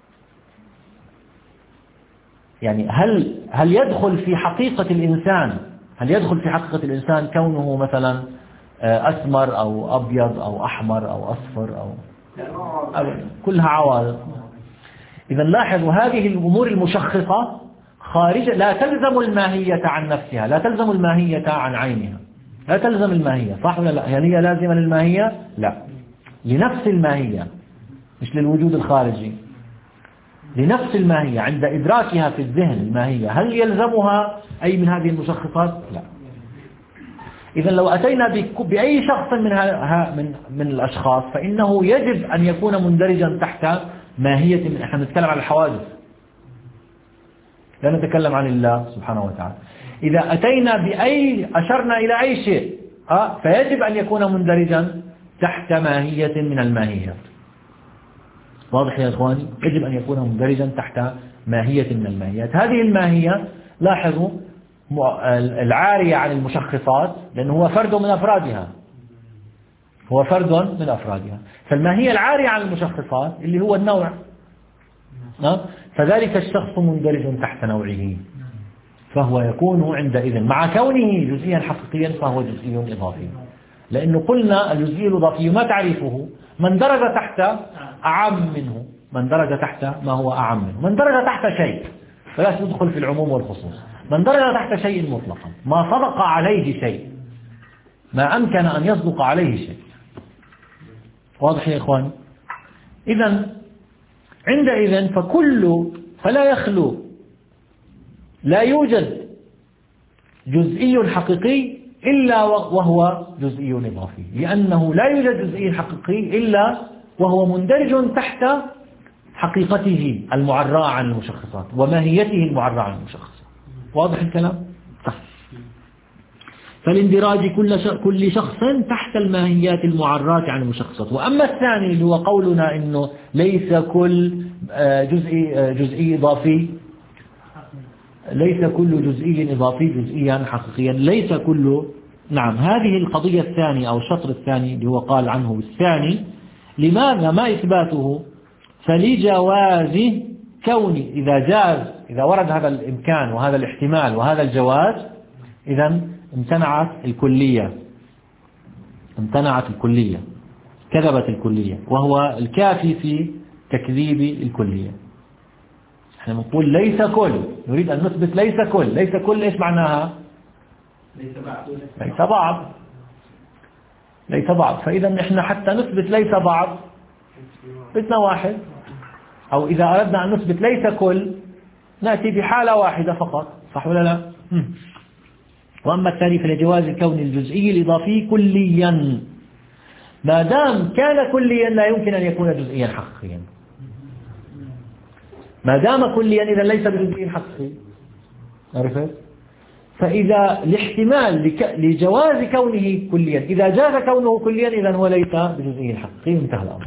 يعني هل هل يدخل في حقيقة الإنسان، هل يدخل في حقيقة الإنسان كونه مثلا أسمر أو أبيض أو أحمر أو أصفر أو, أو كلها عوارض. إذا لاحظوا هذه الأمور المشخصة خارجة، لا تلزم الماهية عن نفسها، لا تلزم الماهية عن عينها، لا تلزم الماهية، صح ولا لا؟ يعني هي لازمة للماهية؟ لا، لنفس الماهية، مش للوجود الخارجي، لنفس الماهية. عند إدراكها في الذهن الماهية، هل يلزمها أي من هذه المشخصات؟ لا. إذا لو أتينا بأي شخص من من من الأشخاص فإنه يجب أن يكون مندرجا تحت ماهية. من احنا نتكلم عن الحوادث، لا نتكلم عن الله سبحانه وتعالى. إذا أتينا بأي أشرنا إلى أي شيء أه فيجب أن يكون مندرجا تحت ماهية من الماهيات. واضح يا إخواني؟ يجب أن يكون مندرجا تحت ماهية من الماهيات. هذه الماهية لاحظوا العارية عن المشخصات، لأنه هو فرد من أفرادها، هو فرد من أفرادها. فالماهية العارية عن المشخصات اللي هو النوع، فذلك الشخص مندرج تحت نوعه، فهو يكون عندئذ مع كونه جزئيا حقيقيا فهو جزئي إضافي. لأنه قلنا الجزئي الإضافي ما تعريفه؟ من درج تحت أعم منه، من درج تحت ما هو أعم منه، من درج تحت شيء، فلا تدخل في العموم والخصوص، من درج تحت شيء مطلقا، ما صدق عليه شيء، ما أمكن أن يصدق عليه شيء. واضح يا إخواني؟ إذن عندئذ فكل فلا يخلو، لا يوجد جزئي حقيقي إلا وهو جزئي إضافي، لأنه لا يوجد جزئي حقيقي إلا وهو مندرج تحت حقيقته المعرّة عن المشخصات وماهيته المعرّة عن المشخصات. واضح الكلام؟ طيب. فالاندراج كل كل شخص تحت الماهيات المعرّة عن المشخصات. وأما الثاني اللي هو قولنا إنه ليس كل جزئي جزئي إضافي، ليس كل جزئي إضافي جزئيا حقيقيا، ليس كل. نعم، هذه القضية الثانية أو الشطر الثاني اللي هو قال عنه الثاني، لماذا ما إثباته؟ فلجواز كون، إذا جاز، إذا ورد هذا الإمكان وهذا الاحتمال وهذا الجواز، إذا امتنعت الكلية، امتنعت الكلية، كذبت الكلية، وهو الكافي في تكذيب الكلية. احنا نقول ليس كل، نريد أن نثبت ليس كل. ليس كل إيش معناها؟ ليس بعض، ليس بعض، ليس بعض. فإذا احنا حتى نثبت ليس بعض بدنا واحد، أو إذا أردنا أن نثبت ليس كل نأتي بحالة واحدة فقط، صح ولا لا؟ وأما الثاني فلجواز كون الجزئي الإضافي كليا، ما دام كان كليا لا يمكن أن يكون جزئيا حقيقيا، ما دام كليا إذا ليس بجزئي حقيقي. عرفت؟ فإذا الاحتمال لك... لجواز كونه كليا، إذا جاز كونه كليا إذا هو ليس بجزئي حقيقي، انتهى الأمر.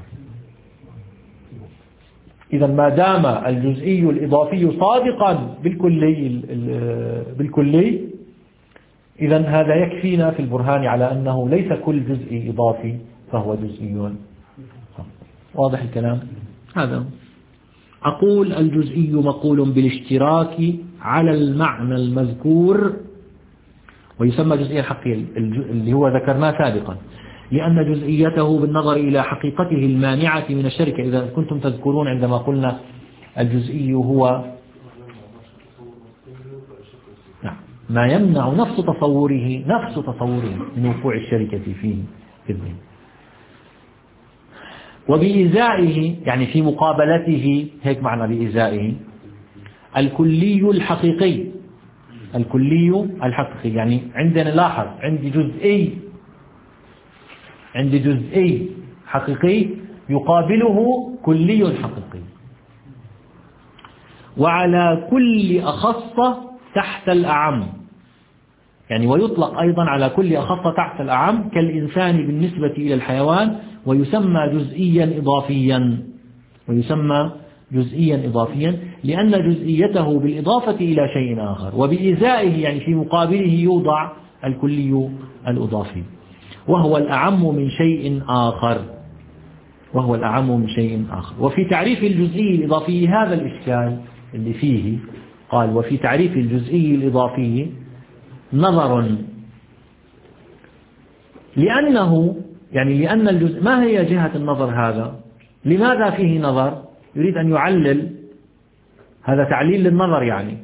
إذا ما دام الجزئي الإضافي صادقا بالكلي بالكلي إذا هذا يكفينا في البرهان على أنه ليس كل جزئي إضافي فهو جزئي. واضح الكلام؟ هذا أقول الجزئي مقول بالاشتراك على المعنى المذكور ويسمى جزئيا حقيقيا اللي هو ذكرناه سابقا، لأن جزئيته بالنظر إلى حقيقته المانعة من الشركة. إذا كنتم تذكرون عندما قلنا الجزئي هو ما يمنع نفس تصوره نفس تصوره من وقوع الشركة فيه في الذهن، وبإزائه يعني في مقابلته، هيك معنى بإزائه، الكلي الحقيقي. الكلي الحقيقي يعني عندنا لاحظ عندي جزئي عندي جزئي حقيقي يقابله كلي حقيقي، وعلى كل أخص تحت الأعم، يعني ويطلق أيضا على كل أخص تحت الأعم كالإنسان بالنسبة إلى الحيوان، ويسمى جزئيا إضافيا ويسمى جزئيا إضافيا لأن جزئيته بالإضافة إلى شيء آخر، وبإزائه يعني في مقابله يوضع الكلي الإضافي، وهو الأعم من شيء آخر وهو الأعم من شيء آخر. وفي تعريف الجزئي الإضافي هذا الإشكال اللي فيه، قال وفي تعريف الجزئي الإضافي نظر، لأنه يعني لأن الجزء، ما هي جهة النظر هذا؟ لماذا فيه نظر؟ يريد أن يعلل، هذا تعليل للنظر يعني،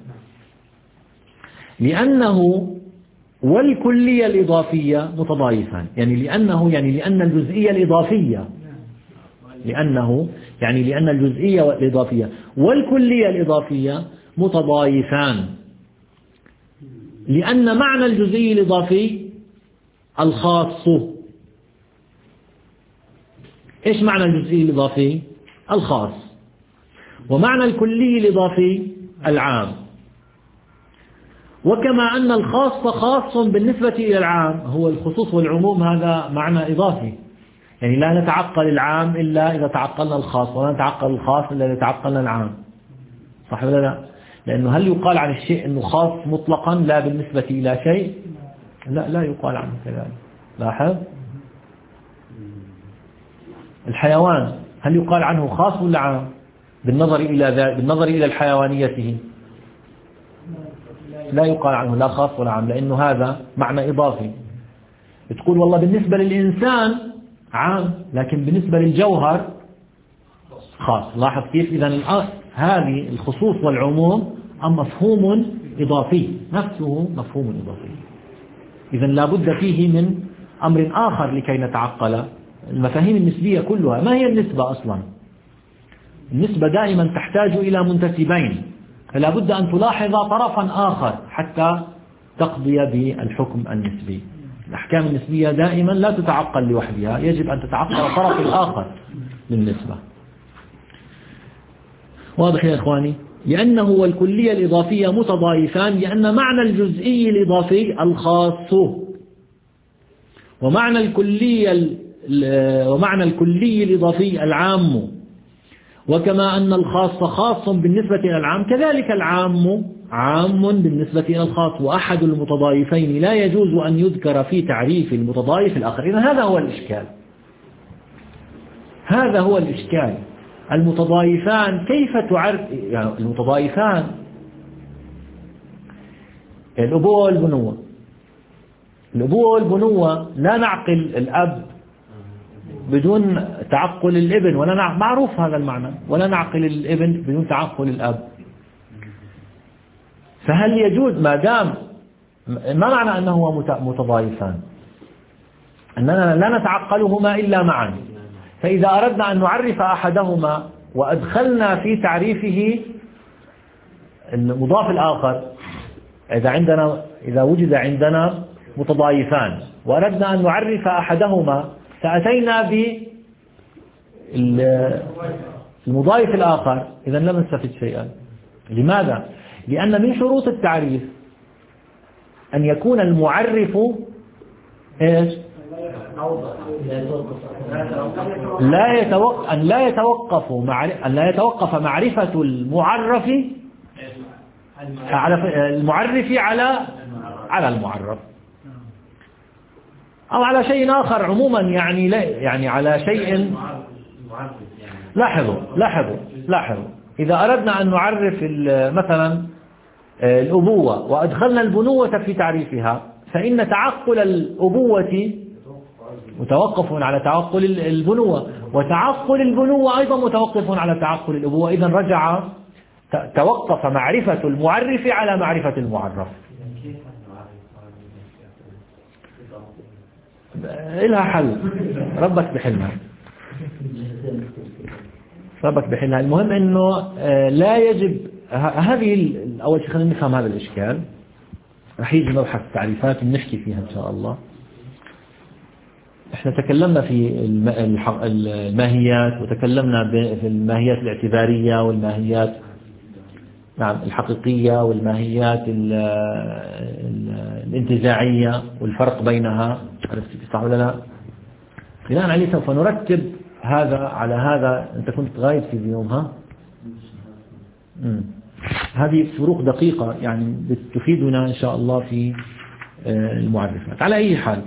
لأنه والكلية الإضافية متضايفان، يعني لأنه يعني لأن الجزئية الإضافية لأنه يعني لأن الجزئية الإضافية والكلية الإضافية متضايفان، لأن معنى الجزئي الإضافي الخاص. إيش معنى الجزئي الإضافي؟ الخاص. ومعنى الكلي الإضافي العام. وكما أن الخاص خاص بالنسبة إلى العام، هو الخصوص والعموم هذا معنى إضافي، يعني لا نتعقل العام إلا إذا تعقلنا الخاص، ولا نتعقل الخاص إلا إذا تعقلنا العام. صح ولا لا؟ لأنه هل يقال عن الشيء أنه خاص مطلقا لا بالنسبة إلى شيء؟ لا لا يقال عنه كذلك. لاحظ الحيوان هل يقال عنه خاص ولا عام بالنظر إلى بالنظر إلى الحيوانيته؟ لا يقال عنه لا خاص ولا عام، لأنه هذا معنى إضافي. تقول والله بالنسبة للإنسان عام، لكن بالنسبة للجوهر خاص. لاحظ كيف؟ إذا هذه الخصوص والعموم أم مفهوم إضافي، نفسه مفهوم إضافي. إذا لا بد فيه من أمر آخر لكي نتعقل المفاهيم النسبية كلها. ما هي النسبة أصلا؟ النسبة دائما تحتاج إلى منتسبين، فلا بد أن تلاحظ طرفا آخر حتى تقضي بالحكم النسبي. الأحكام النسبية دائما لا تتعقل لوحدها، يجب أن تتعقل الطرف الآخر للنسبة. واضح يا إخواني؟ لأنه والكلية الإضافية متضايفان، لأن معنى الجزئي الإضافي الخاص، ومعنى الكلية ومعنى الكلي الإضافي العام. وكما أن الخاص خاص بالنسبة إلى العام، كذلك العام عام بالنسبة إلى الخاص، وأحد المتضايفين لا يجوز أن يذكر في تعريف المتضايف الآخر. إذن هذا هو الإشكال، هذا هو الإشكال. المتضايفان كيف تعرف؟ يعني المتضايفان الأبوة والبنوة، الأبوة والبنوة لا نعقل الأب بدون تعقل الابن، ولا نع... معروف هذا المعنى، ولا نعقل الابن بدون تعقل الأب. فهل يجوز ما دام ما معنى أنه متضايفان؟ أننا لا نتعقلهما إلا معا. فإذا أردنا أن نعرف أحدهما وأدخلنا في تعريفه المضاف الآخر، إذا عندنا إذا وجد عندنا متضايفان وأردنا أن نعرف أحدهما فأتينا بالمضايف الآخر، إذا لم نستفد شيئا. لماذا؟ لأن من شروط التعريف أن يكون المعرف إيش؟ لا يتوقف أن لا يتوقف أن لا يتوقف معرفة المعرف على المعرف على على المعرف أو على شيء آخر عموما، يعني لا يعني على شيء. لاحظوا لاحظوا لاحظوا إذا أردنا أن نعرف مثلا الأبوة وأدخلنا البنوة في تعريفها، فإن تعقل الأبوة متوقف على تعقل البنوة، وتعقل البنوة أيضا متوقف على تعقل الأبوة. إذا رجع توقف معرفة المعرف على معرفة المعرف. إلها حل، ربك بحلها ربك بحلها. المهم أنه لا يجب هذه. أول شيء خلينا نفهم هذا الإشكال، رح يجي مبحث التعريفات ونحكي فيها إن شاء الله. احنا تكلمنا في الماهيات، وتكلمنا في الماهيات الاعتبارية والماهيات نعم الحقيقية والماهيات الانتزاعية والفرق بينها، عرفت صح ولا لا؟ بناء عليه سوف نرتب هذا على هذا. انت كنت غايب في يومها. امم هذه فروق دقيقة يعني بتفيدنا إن شاء الله في المعرفات. على أي حال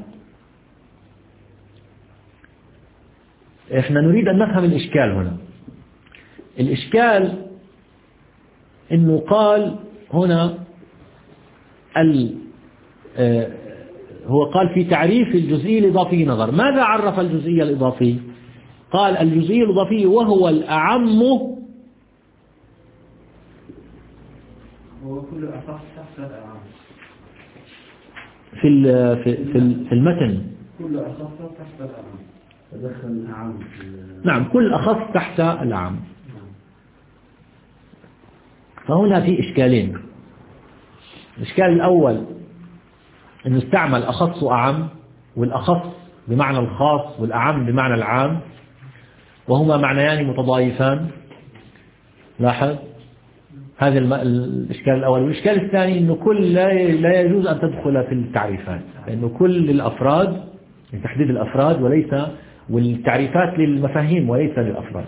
احنا نريد أن نفهم الإشكال هنا. الإشكال إنه قال هنا ال هو قال في تعريف الجزئي الإضافي نظر. ماذا عرف الجزئي الإضافي؟ قال الجزئي الإضافي وهو الأعم وكل أخص تحت الأعم في في في المتن. كل أخص تحت الأعم تدخل الأعم. نعم كل أخص تحت الأعم. فهنا في إشكالين. الإشكال الأول أنه استعمل أخص وأعم، والأخص بمعنى الخاص والأعم بمعنى العام، وهما معنيان متضايفان. لاحظ هذا الإشكال الأول. والإشكال الثاني أنه كل لا يجوز أن تدخل في التعريفات، لأنه كل الأفراد لتحديد الأفراد وليس، والتعريفات للمفاهيم وليس للأفراد.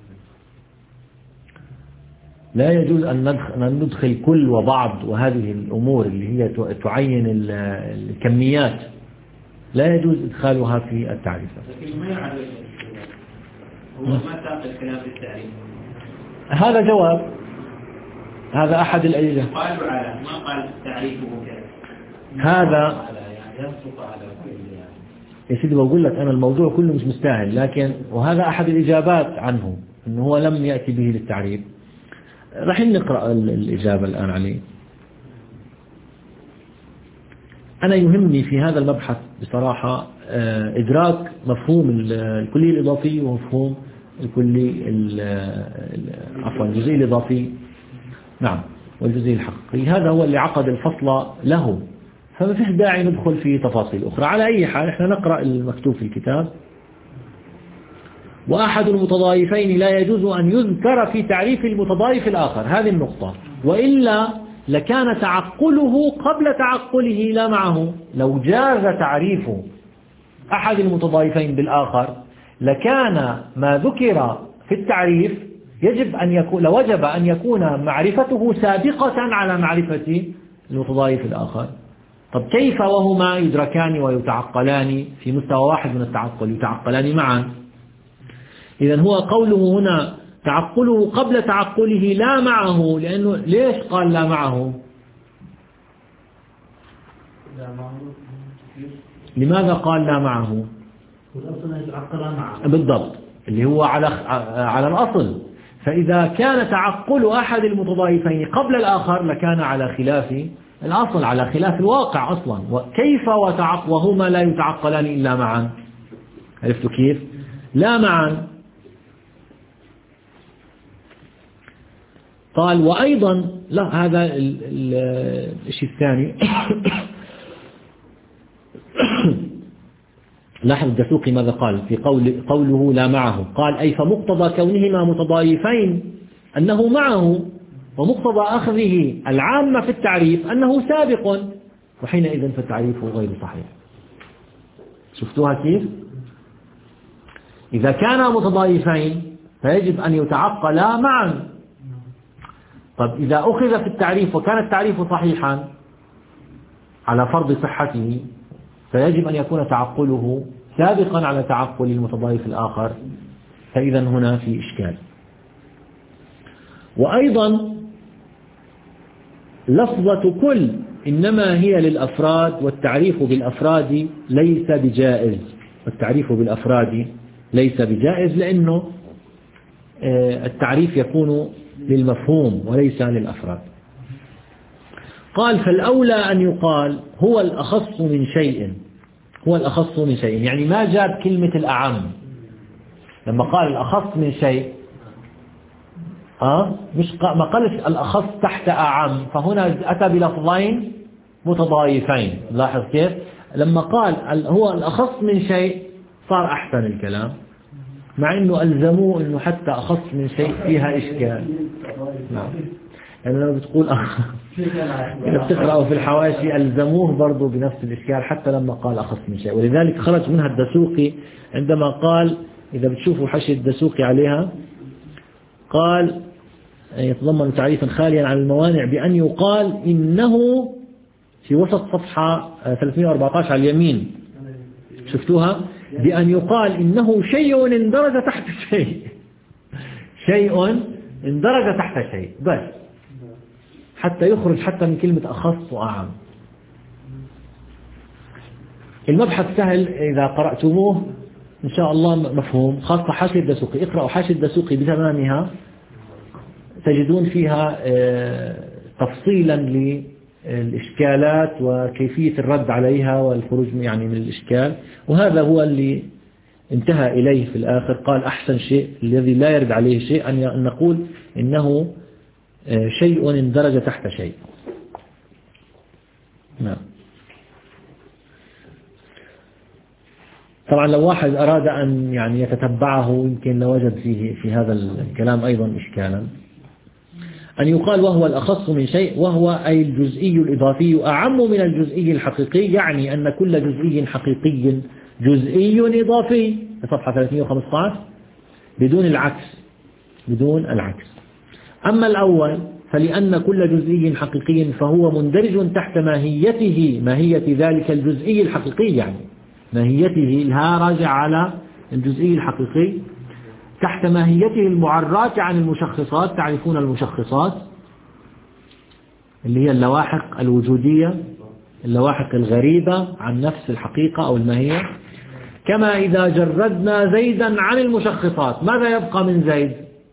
لا يجوز أن ندخل كل وبعض وهذه الأمور اللي هي تعين الكميات، لا يجوز إدخالها في التعريفات. لكن ما يعرف هو ما ساق الكلام في التعريف. هذا جواب، هذا أحد الأدلة. قالوا على ما قال تعريفه كذا. هذا يعني ينصف على كل يعني. يا سيدي بقول لك أنا الموضوع كله مش مستاهل، لكن وهذا أحد الإجابات عنه إنه هو لم يأتي به للتعريف. راح نقرأ الإجابة الآن عليه. أنا يهمني في هذا المبحث بصراحة إدراك مفهوم الكلي الإضافي ومفهوم الكلي عفوا الجزئي الإضافي نعم والجزئي الحقيقي. هذا هو اللي عقد الفصل له، فما فيش داعي ندخل في تفاصيل أخرى. على أي حال احنا نقرأ المكتوب في الكتاب. وأحد المتضايفين لا يجوز أن يذكر في تعريف المتضايف الآخر، هذه النقطة، وإلا لكان تعقله قبل تعقله لا معه. لو جاز تعريف أحد المتضايفين بالآخر لكان ما ذكر في التعريف يجب أن يكون لوجب أن يكون معرفته سابقة على معرفة المتضايف الآخر. طب كيف وهما يدركان ويتعقلان في مستوى واحد من التعقل، يتعقلان معا؟ إذن هو قوله هنا تعقله قبل تعقله لا معه، لأنه ليش قال لا معه؟ لماذا قال لا معه؟ بالضبط اللي هو على على الأصل. فإذا كان تعقل أحد المتضايفين قبل الآخر لكان على خلاف الأصل، على خلاف الواقع أصلا. وكيف وتعق وهما لا يتعقلان إلا معا؟ عرفتوا كيف؟ لا معا. قال وأيضا لا هذا الشيء الثاني لاحظ الدسوقي ماذا قال في قول قوله لا معه، قال أي فمقتضى كونهما متضايفين أنه معه، ومقتضى أخذه العامة في التعريف أنه سابق، وحينئذ فالتعريف غير صحيح. شفتوها كيف؟ إذا كانا متضايفين فيجب أن يتعقلا معا. طب إذا أخذ في التعريف وكان التعريف صحيحا على فرض صحته فيجب أن يكون تعقله سابقا على تعقل المتضايف الآخر، فإذا هنا في إشكال. وأيضا لفظة كل إنما هي للأفراد، والتعريف بالأفراد ليس بجائز، والتعريف بالأفراد ليس بجائز لأنه التعريف يكون للمفهوم وليس للأفراد. قال فالأولى أن يقال هو الأخص من شيء، هو الأخص من شيء، يعني ما جاب كلمة الأعم لما قال الأخص من شيء، آه مش ما قالش الأخص تحت أعم، فهنا أتى بلفظين متضايفين. لاحظ كيف لما قال هو الأخص من شيء صار أحسن الكلام، مع أنه ألزموه أنه حتى أخص من شيء فيها إشكال. نعم يعني لو بتقول إذا بتقرأوا في الحواشي ألزموه برضو بنفس الإشكال حتى لما قال أخص من شيء، ولذلك خرج منها الدسوقي عندما قال، إذا بتشوفوا حشي الدسوقي عليها، قال يتضمن تعريفا خاليا عن الموانع بأن يقال إنه في وسط صفحة ثلاثمئة وأربعة عشر على اليمين، شفتوها؟ بأن يقال إنه شيء اندرج تحت شيء، شيء اندرج تحت شيء بس، حتى يخرج حتى من كلمة أخص وأعم. المبحث سهل إذا قرأتموه إن شاء الله مفهوم، خاصة حاشية الدسوقي. اقرأوا حاشية الدسوقي بتمامها تجدون فيها تفصيلا للإشكالات وكيفية الرد عليها والخروج يعني من الإشكال، وهذا هو اللي انتهى إليه في الآخر. قال أحسن شيء الذي لا يرد عليه شيء أن نقول إنه شيء اندرج تحت شيء. نعم. طبعا لو واحد أراد أن يعني يتتبعه يمكن لوجد فيه في هذا الكلام أيضا إشكالا. أن يقال وهو الأخص من شيء، وهو أي الجزئي الإضافي أعم من الجزئي الحقيقي، يعني أن كل جزئي حقيقي جزئي إضافي، صفحة ثلاثمئة وخمسة عشر، بدون العكس، بدون العكس. أما الأول فلأن كل جزئي حقيقي فهو مندرج تحت ماهيته، ماهية ذلك الجزئي الحقيقي، يعني ماهيته لها راجع على الجزئي الحقيقي، تحت ماهيته المعرات عن المشخصات. تعرفون المشخصات اللي هي اللواحق الوجودية، اللواحق الغريبة عن نفس الحقيقة أو الماهية. كما إذا جردنا زيدا عن المشخصات ماذا يبقى من زيد؟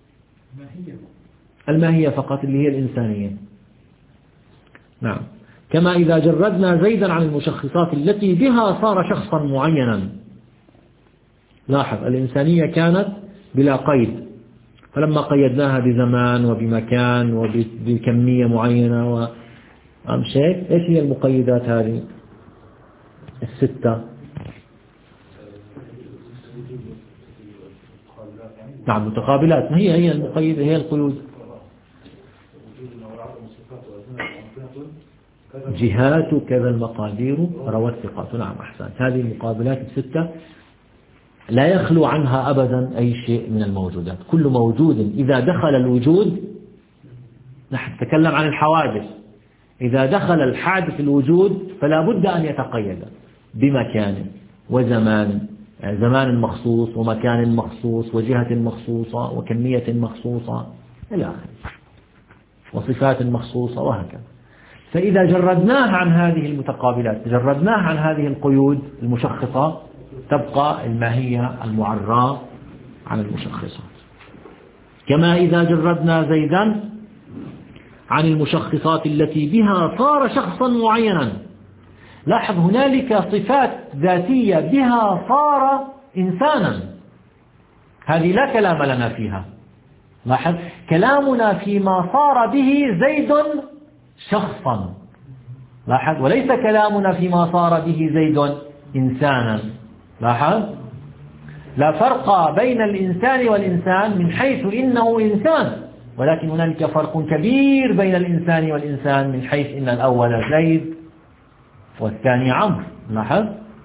الماهية فقط اللي هي الإنسانية. نعم. كما إذا جردنا زيدا عن المشخصات التي بها صار شخصا معينا. لاحظ الإنسانية كانت بلا قيد، فلما قيدناها بزمان وبمكان وبكمية معينة وأم شيء، إيش هي المقيدات هذه الستة؟ نعم متقابلات، هي هي المقيدة، هي القيود. جهات كذا المقادير روت ثقات. نعم أحسنت. هذه المقابلات الستة لا يخلو عنها أبدا أي شيء من الموجودات. كل موجود إذا دخل الوجود، نحن نتكلم عن الحوادث، إذا دخل الحادث الوجود فلا بد أن يتقيد بمكان وزمان، يعني زمان مخصوص ومكان مخصوص وجهة مخصوصة وكمية مخصوصة إلى آخره، وصفات مخصوصة وهكذا. فإذا جردناه عن هذه المتقابلات، جردناه عن هذه القيود المشخصة، تبقى الماهية المعرّة عن المشخصات. كما إذا جردنا زيدا عن المشخصات التي بها صار شخصا معينا. لاحظ هنالك صفات ذاتية بها صار إنسانا، هذه لا كلام لنا فيها، لاحظ كلامنا فيما صار به زيد شخصا، لاحظ، وليس كلامنا فيما صار به زيد إنسانا. لاحظ لا فرق بين الإنسان والإنسان من حيث إنه إنسان، ولكن هنالك فرق كبير بين الإنسان والإنسان من حيث إن الأول زيد والثاني عمرو. لاحظ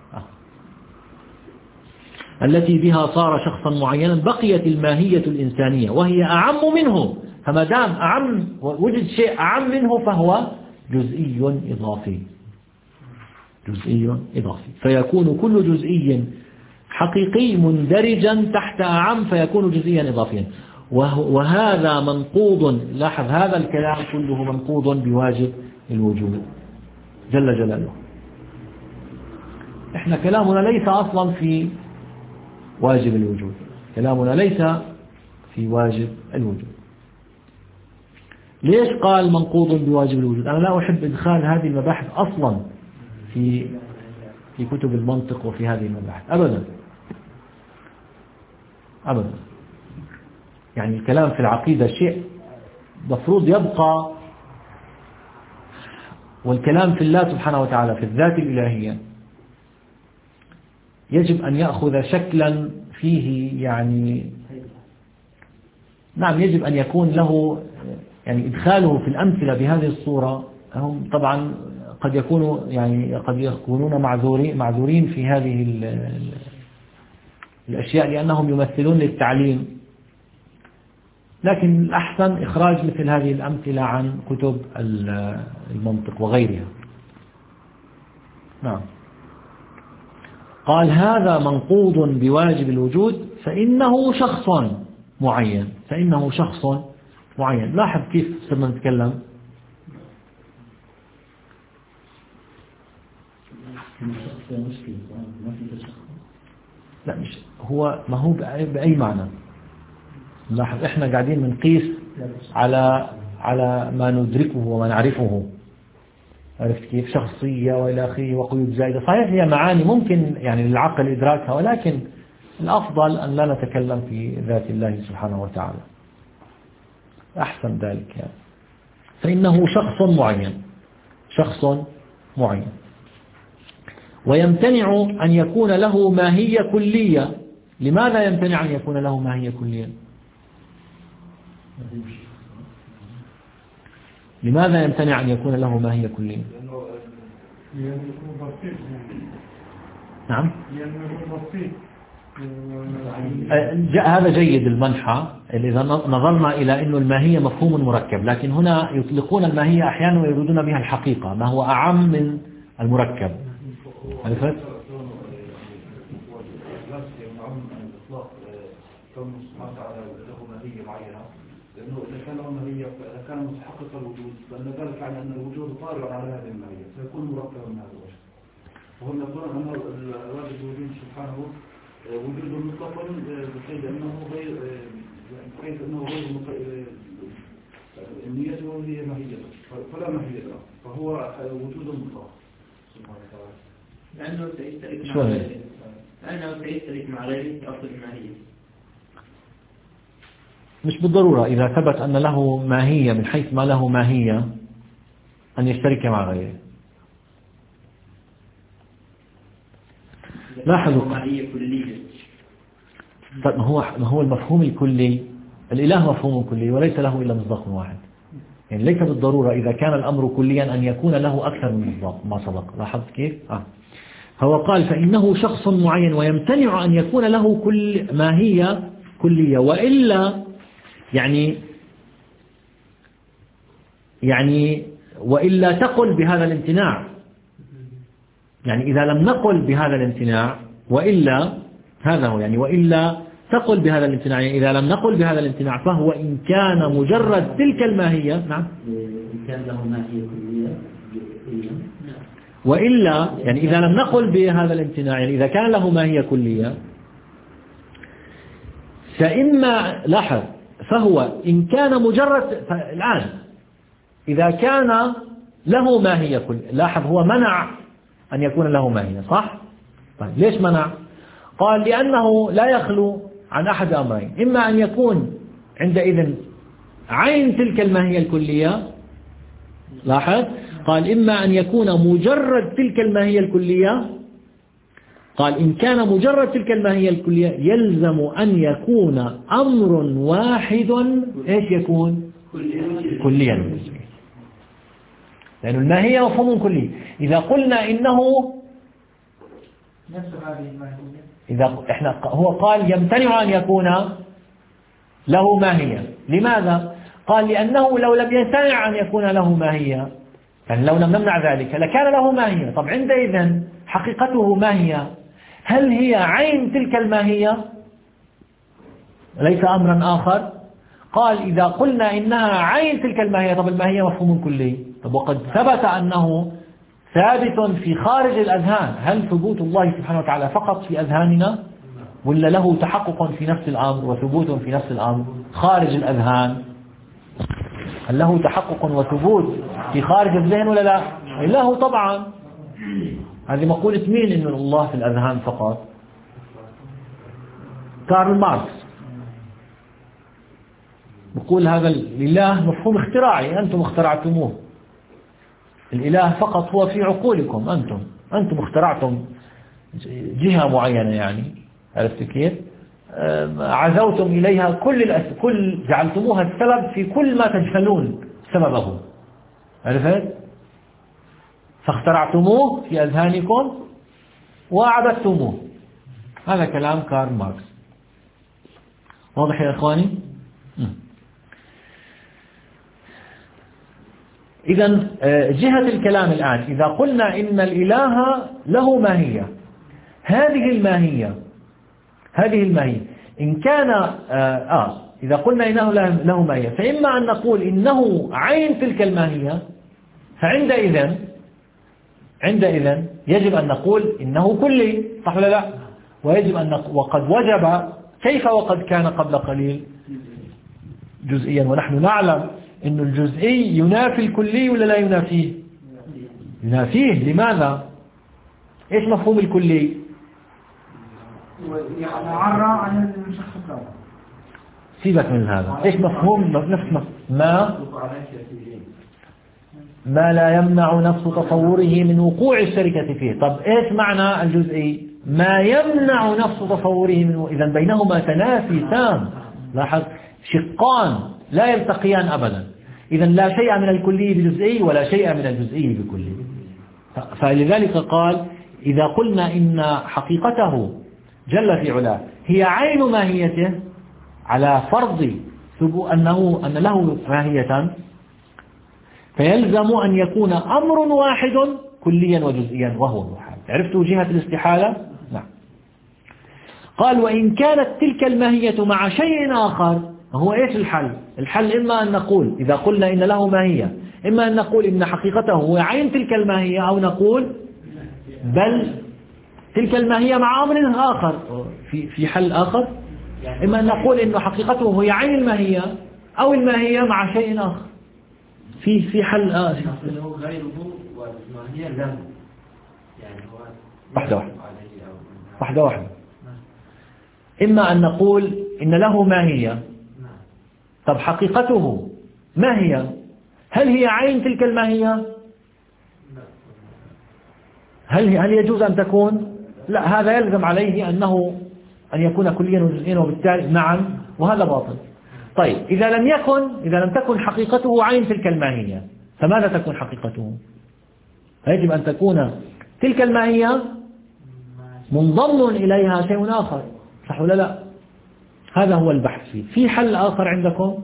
التي بها صار شخصا معينا بقيت الماهية الإنسانية وهي أعم منه، فما دام أعم وجد شيء أعم منه فهو جزئي إضافي، جزئي إضافي، فيكون كل جزئي حقيقي مندرجا تحت أعم فيكون جزئيا إضافيا، وهذا منقوض. لاحظ هذا الكلام كله منقوض بواجب الوجود جل جلاله. احنا كلامنا ليس أصلا في واجب الوجود، كلامنا ليس في واجب الوجود. ليش قال منقوض بواجب الوجود؟ أنا لا أحب إدخال هذه المباحث أصلا في في كتب المنطق وفي هذه المباحث أبدا أبدا. يعني الكلام في العقيدة شيء مفروض يبقى، والكلام في الله سبحانه وتعالى في الذات الإلهية يجب أن يأخذ شكلا فيه يعني نعم يجب أن يكون له يعني إدخاله في الأمثلة بهذه الصورة. هم طبعا قد يكونوا يعني قد يكونون معذورين معذورين في هذه الأشياء لأنهم يمثلون للتعليم، لكن الأحسن إخراج مثل هذه الأمثلة عن كتب المنطق وغيرها. نعم قال هذا منقوض بواجب الوجود فإنه شخص معين، فإنه شخص معين. لاحظ كيف صرنا نتكلم لا مش هو ما هو بأي معنى. لاحظ احنا قاعدين بنقيس على على ما ندركه وما نعرفه، عرفت كيف؟ شخصية وإلى آخره وقيود زائدة. صحيح هي معاني ممكن يعني للعقل إدراكها، ولكن الأفضل أن لا نتكلم في ذات الله سبحانه وتعالى، أحسن ذلك يعني. فإنه شخص معين، شخص معين، ويمتنع أن يكون له ماهية كلية. لماذا يمتنع أن يكون له ماهية كلية؟ لماذا يمتنع أن يكون له ماهية كلية؟ نعم هذا جيد المنحى. إذا نظرنا إلى أن الماهية مفهوم مركب، لكن هنا يطلقون الماهية أحيانا ويريدون بها الحقيقة، ما هو أعم من المركب. عرفت؟ لأنه إذا كان له ماهية إذا كان متحقق الوجود فإن ذلك يعني أن الوجود طارئ على هذه الماهية فيكون مركبا من هذا الوجه. وهم يقولون أن الواجب الوجود سبحانه وجود مطلق بحيث أنه غير بحيث أنه غير نيته هي ماهية فلا ماهية له، فهو وجود مطلق سبحانه وتعالى. لأنه سيشترك مع غيره لأنه سيشترك مع غيره في أصل الماهية. مش بالضرورة إذا ثبت أن له ماهية من حيث ما له ماهية أن يشترك مع غيره. لاحظوا ماهية كلية. طيب ما هو ما هو المفهوم الكلي، الإله مفهوم كلي وليس له إلا مصداق واحد، يعني ليس بالضرورة إذا كان الأمر كليا أن يكون له أكثر من مصداق ما سبق. لاحظت كيف؟ آه. هو قال فإنه شخص معين ويمتنع أن يكون له كل ماهية كلية، وإلا يعني يعني وإلا تقل بهذا الامتناع، يعني إذا لم نقل بهذا الامتناع وإلا هذا هو يعني وإلا تقل بهذا الامتناع، يعني إذا لم نقل بهذا الامتناع فهو إن كان مجرد تلك الماهية. نعم إن كان له ماهية كلية وإلا يعني إذا لم نقل بهذا الامتناع يعني إذا كان له ماهية كلية فإما لاحظ فهو إن كان مجرد الآن إذا كان له ماهية كلية. لاحظ هو منع أن يكون له ماهية صح؟ طيب ليش منع؟ قال لأنه لا يخلو عن أحد أمرين، إما أن يكون عندئذ عين تلك الماهية الكلية، لاحظ قال إما أن يكون مجرد تلك الماهية الكلية، قال إن كان مجرد تلك الماهية الكلية يلزم أن يكون أمر واحد إيش يكون كليا، لأن الماهية مفهوم كلي. إذا قلنا إنه نفس هذه الماهية، إذا إحنا هو قال يمتنع أن يكون له ماهية، لماذا؟ قال لأنه لو لم يمتنع أن يكون له ماهية، يعني لو لم نمنع ذلك لكان له ماهية. طب عندئذ حقيقته ما هي؟ هل هي عين تلك الماهية ليس أمرا آخر؟ قال إذا قلنا إنها عين تلك الماهية، طب الماهية مفهوم كلي، طب وقد ثبت أنه ثابت في خارج الأذهان. هل ثبوت الله سبحانه وتعالى فقط في أذهاننا ولا له تحقق في نفس الأمر وثبوت في نفس الأمر خارج الأذهان؟ هل له تحقق وثبوت في خارج الذهن ولا لا؟ له طبعا. هذه مقولة مين إنه الله في الأذهان فقط؟ كارل ماركس يقول هذا الإله مفهوم اختراعي أنتم اخترعتموه، الإله فقط هو في عقولكم أنتم أنتم اخترعتم جهة معينة، يعني عرفت كيف؟ عزوتم إليها كل الأس... كل جعلتموها السبب في كل ما تجهلون سببه، عرفت؟ فاخترعتموه في أذهانكم وعبدتموه. هذا كلام كارل ماركس. واضح يا إخواني؟ إذا جهة الكلام الآن إذا قلنا إن الإله له ماهية، هذه الماهية هذه الماهية إن كان آه إذا قلنا إنه له ماهية، فإما أن نقول إنه عين تلك الماهية، فعندئذ عندئذ يجب أن نقول إنه كلي، صح ولا لا؟ ويجب أن نقول وقد وجب، كيف وقد كان قبل قليل جزئيا، ونحن نعلم إن الجزئي ينافي الكلي ولا لا ينافيه؟ ينافيه. لماذا؟ إيش مفهوم الكلي؟ معرى عن المشخصات. سيبك من هذا. إيش مفهوم نفس ما ما لا يمنع نفس تصوره من وقوع الشركة فيه. طب إيش معنى الجزئي؟ ما يمنع نفس تصوره من، إذا بينهما تنافي تام. لاحظ شقان لا يلتقيان أبدا. إذا لا شيء من الكلي بجزئي ولا شيء من الجزئي بكلي. فلذلك قال إذا قلنا إن حقيقته جل في علاه هي عين ماهيته على فرض أنه أن له ماهية، فيلزم أن يكون أمر واحد كليا وجزئيا وهو المحال. عرفتوا جهة الاستحالة؟ نعم. قال وإن كانت تلك الماهية مع شيء آخر، هو إيش الحل؟ الحل إما أن نقول إذا قلنا إن له ماهية، إما أن نقول إن حقيقته هو عين تلك الماهية، أو نقول بل تلك الماهية مع أمر آخر. في في حل آخر، إما أن نقول إن حقيقته هي عين الماهية أو الماهية مع شيء آخر. في في حل آخر غيره والماهية له، يعني هو واحدة واحدة واحدة واحدة. إما أن نقول إن له ماهية، طب حقيقته ما هي؟ هل هي عين تلك الماهية؟ هل هل يجوز أن تكون؟ لا، هذا يلزم عليه أنه أن يكون كليا وجزئيا، وبالتالي نعم، وهذا باطل. طيب إذا لم يكن إذا لم تكن حقيقته عين تلك الماهية، فماذا تكون حقيقته؟ يجب أن تكون تلك الماهية منضم إليها شيء آخر، صح ولا لا؟ هذا هو البحث فيه. في حل آخر عندكم؟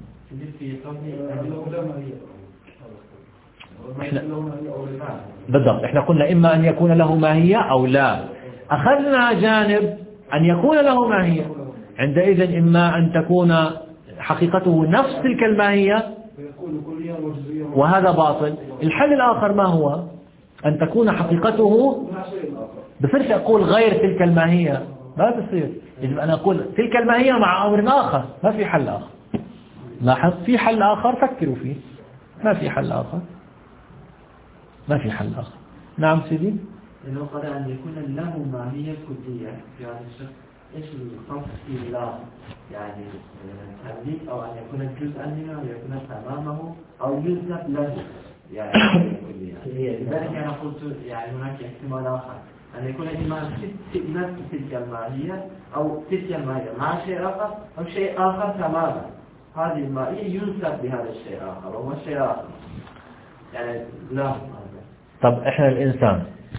إحنا بالضبط احنا قلنا إما أن يكون له ماهية أو لا. أخذنا جانب أن يكون له ماهية، عندئذ إما أن تكون حقيقته نفس تلك الماهية وهذا باطل. الحل الآخر ما هو؟ أن تكون حقيقته، بصيرش أقول غير تلك الماهية، ما بصير، يجب أن أقول تلك الماهية مع أمر آخر. ما في حل آخر. لاحظ في حل آخر فكروا فيه. ما في حل آخر، ما في حل آخر. نعم سيدي. لو قال أن يكون له ماهية كلية في هذا الشخص إيش الخاص في لا يعني تمليك أو أن يكون جزءا منه أو يكون تمامه أو ينسب له يعني لذلك أنا قلت يعني هناك احتمال آخر أن يكون إما نفس تلك الماهية أو تلك الماهية مع شيء آخر أو شيء آخر تماما. هذه الماهية ينسب بهذا الشيء آخر وهو شيء آخر يعني لا. طب إحنا الإنسان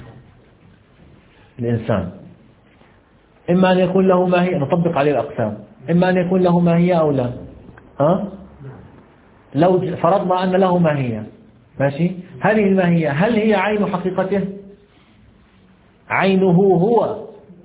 الإنسان إما أن يكون له ماهية، نطبق عليه الأقسام، إما أن يكون له ماهية أو لا. أه؟ لو فرضنا أن له ماهية ماشي، هذه الماهية هل هي عين حقيقته؟ عينه هو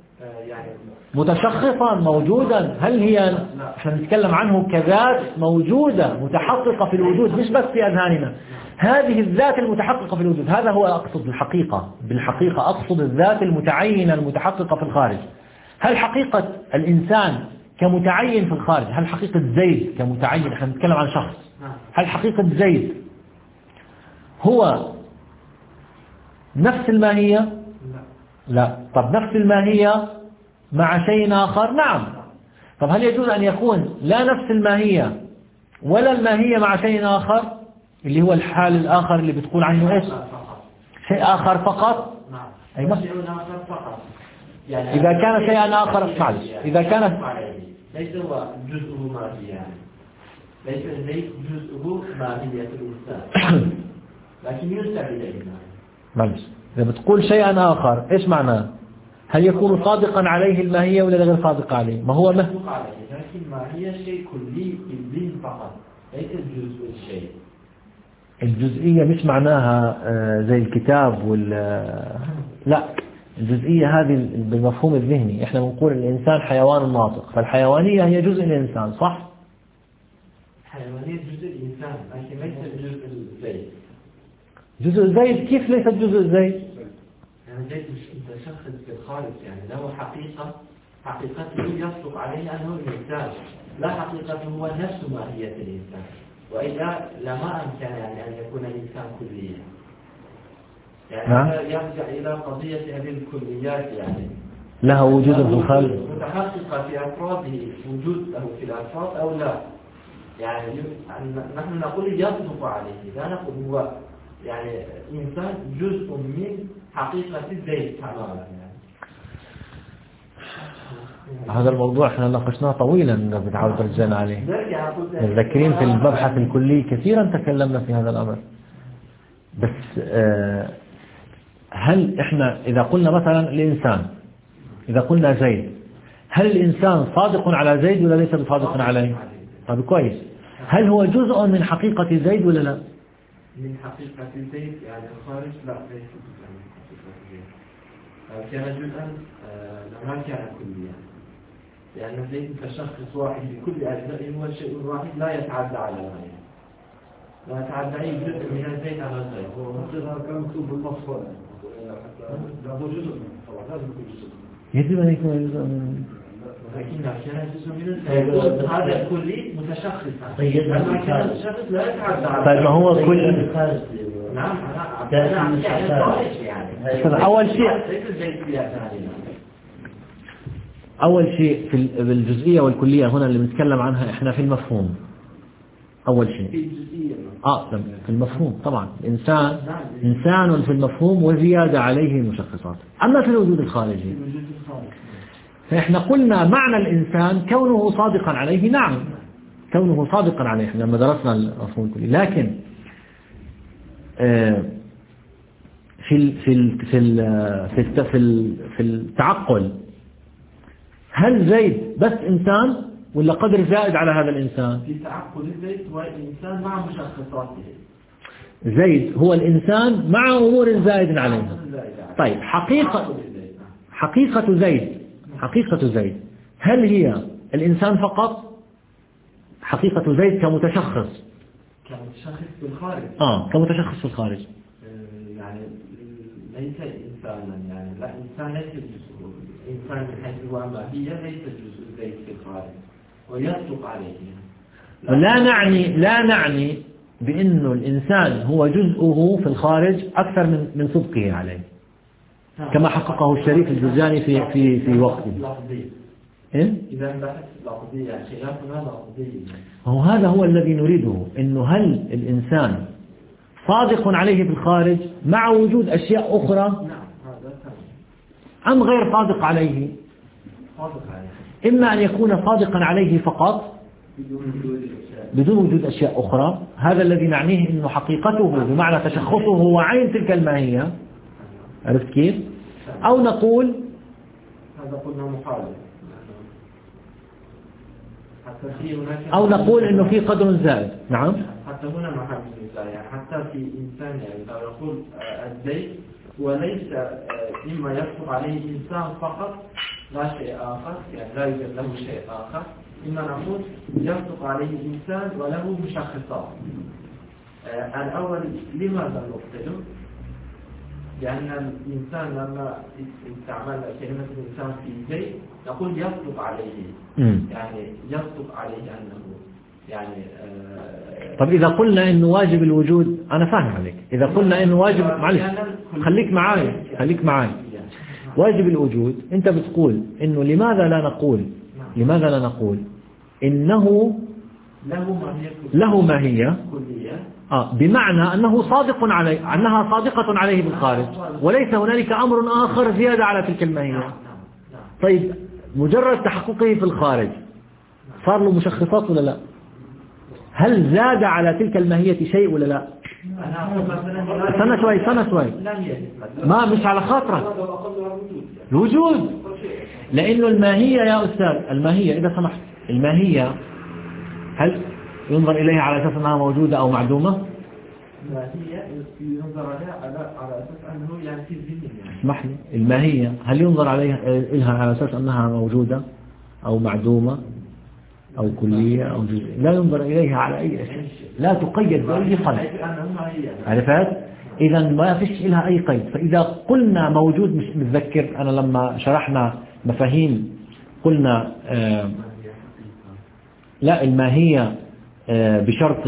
متشخصا موجودا، هل هي احنا نتكلم عنه كذات موجودة متحققة في الوجود مش بس في أذهاننا، هذه الذات المتحققة في الوجود، هذا هو أقصد الحقيقة. بالحقيقة أقصد الذات المتعينة المتحققة في الخارج. هل حقيقة الإنسان كمتعين في الخارج، هل حقيقة زيد كمتعين، احنا نتكلم عن شخص، هل حقيقة زيد هو نفس الماهية؟ لا. طب نفس الماهية مع شيء آخر؟ نعم. طب هل يجوز أن يكون لا نفس الماهية ولا الماهية مع شيء آخر اللي هو الحال الآخر اللي بتقول عنه إيش؟ شيء آخر فقط؟ أي نعم. يعني إذا كان شيئا آخر معلش إذا كان ليس هو جزءه ماهية يعني ليس ليس جزءه ماهية الإنسان لكن ينسب إليه. معلش إذا بتقول شيئا آخر إيش معناه؟ هل يكون صادقا عليه الماهية ولا غير صادق عليه؟ ما هو ما صادق عليه لكن الماهية شيء كلي كلي فقط ليس الجزء الشيء. الجزئية مش معناها زي الكتاب وال لا، الجزئية هذه بالمفهوم الذهني. احنا بنقول الإنسان حيوان ناطق، فالحيوانية هي جزء الإنسان صح؟ حيوانية جزء الإنسان لكن ليس جزء الزيد. جزء الزيد كيف ليس جزء الزيد؟ يعني زيد متشخص في الخارج يعني له حقيقة، حقيقته يصدق عليه أنه الإنسان، لا حقيقته هو نفس ماهية الإنسان، وإلا لما أمكن يعني أن يكون الإنسان كليا. يعني يرجع إلى قضية هذه الكليات يعني لها وجود في الخارج متحققة في أفراده، وجود له في الأفراد أو لا. يعني نحن نقول يصدق عليه، لا نقول هو يعني إنسان جزء من حقيقة الزيت تماما يعني. هذا الموضوع احنا ناقشناه طويلا بتعود رجعنا عليه. متذكرين في المبحث الكلي كثيرا تكلمنا في هذا الأمر. بس اه هل احنا إذا قلنا مثلا الإنسان، إذا قلنا زيد، هل الإنسان صادق على زيد ولا ليس بصادق عليه؟ طيب كويس، هل هو جزء من حقيقة زيد ولا لا؟ من حقيقة زيد يعني الخارج لا ليس جزءا من حقيقة زيد. كان جزءا لما كان كليا، لأن زيد كشخص واحد بكل أجزائه هو شيء واحد لا يتعدى على الغير، لا يتعدى أي جزء من الزيت على الغير. هو هذا كان مكتوب بالنص لا هو جزء منه طبعا لازم يكون جزء منه. يجب أن يكون جزء منه. لكن كان جزء منه هذا الكلي متشخصا. لما كان متشخص لا يتعدى على. طيب ما هو كل نعم أنا يعني أول شيء أول شيء في الجزئية والكلية هنا اللي بنتكلم عنها إحنا في المفهوم. أول شيء آه في المفهوم طبعا إنسان إنسان في المفهوم وزيادة عليه المشخصات. أما في الوجود الخارجي فإحنا قلنا معنى الإنسان كونه صادقا عليه، نعم كونه صادقا عليه لما درسنا المفهوم الكلي. لكن آه في ال في ال في ال في ال في التعقل هل زيد بس إنسان ولا قدر زائد على هذا الإنسان؟ في تعقل زيد هو الإنسان مع مشخصاته. زيد هو الإنسان مع أمور زائد عليها. طيب حقيقة حقيقة زيد حقيقة زيد هل هي الإنسان فقط؟ حقيقة زيد كمتشخص كمتشخص في الخارج. آه كمتشخص في الخارج. يعني ليس إنسانا يعني لا إنسان ليس جزء إنسان من حيث هو ماهية ليس جزء زيد في الخارج ويصدق عليه. لا نعني لا نعني بأنه الإنسان هو جزءه في الخارج أكثر من من صدقه عليه كما حققه الشريف الجرجاني في في في وقته. إيه؟ إذا بحث لفظي يعني خلافنا لفظي. هو هذا هو الذي نريده، إنه هل الإنسان صادق عليه في الخارج مع وجود أشياء أخرى نعم هذا تمام. أم غير صادق عليه؟ صادق عليه. إما أن يكون صادقا عليه فقط بدون وجود أشياء أخرى، هذا الذي نعنيه إنه حقيقته بمعنى تشخصه هو عين تلك الماهية، عرفت كيف؟ أو نقول هذا قلنا مخالف. حتى في هناك أو نقول إنه في قدر زائد. نعم. حتى هنا محل مثال يعني حتى في إنسان يعني لو يقول الزيت وليس إما يطلق عليه إنسان فقط لا شيء آخر يعني لا يوجد له شيء آخر، إما نقول يطلق عليه إنسان وله مشخصات. الأول لماذا نقتله؟ لأن الإنسان لما استعمل كلمة الإنسان في زيت نقول يطلق عليه يعني يطلق عليه أنه يعني آه طب إذا قلنا إنه واجب الوجود، أنا فاهم عليك، إذا قلنا إنه واجب معلش خليك معاي خليك معاي واجب الوجود، أنت بتقول إنه لماذا لا نقول لماذا لا نقول إنه له ماهية كلية، آه بمعنى أنه صادق عليه أنها صادقة عليه بالخارج وليس هنالك أمر آخر زيادة على تلك الماهية. طيب مجرد تحققه في الخارج صار له مشخصات ولا لا؟ هل زاد على تلك الماهية شيء ولا لا؟ سنة شوي سنة شوي ما مش على خاطرك الوجود، لأنه الماهية يا أستاذ الماهية إذا سمحت الماهية هل ينظر إليها على أساس أنها موجودة أو معدومة؟ الماهية ينظر عليها على على أساس أنه يعني في الذهن يعني. اسمح لي، الماهية هل ينظر عليها إلها على أساس أنها موجودة أو معدومة أو كلية أو جزء؟ لا ينظر إليها على أي شيء، لا تقيد بأي قيد. عرفت؟ إذا ما فيش لها أي قيد. فإذا قلنا موجود مش متذكر أنا لما شرحنا مفاهيم قلنا آه لا الماهية آه بشرط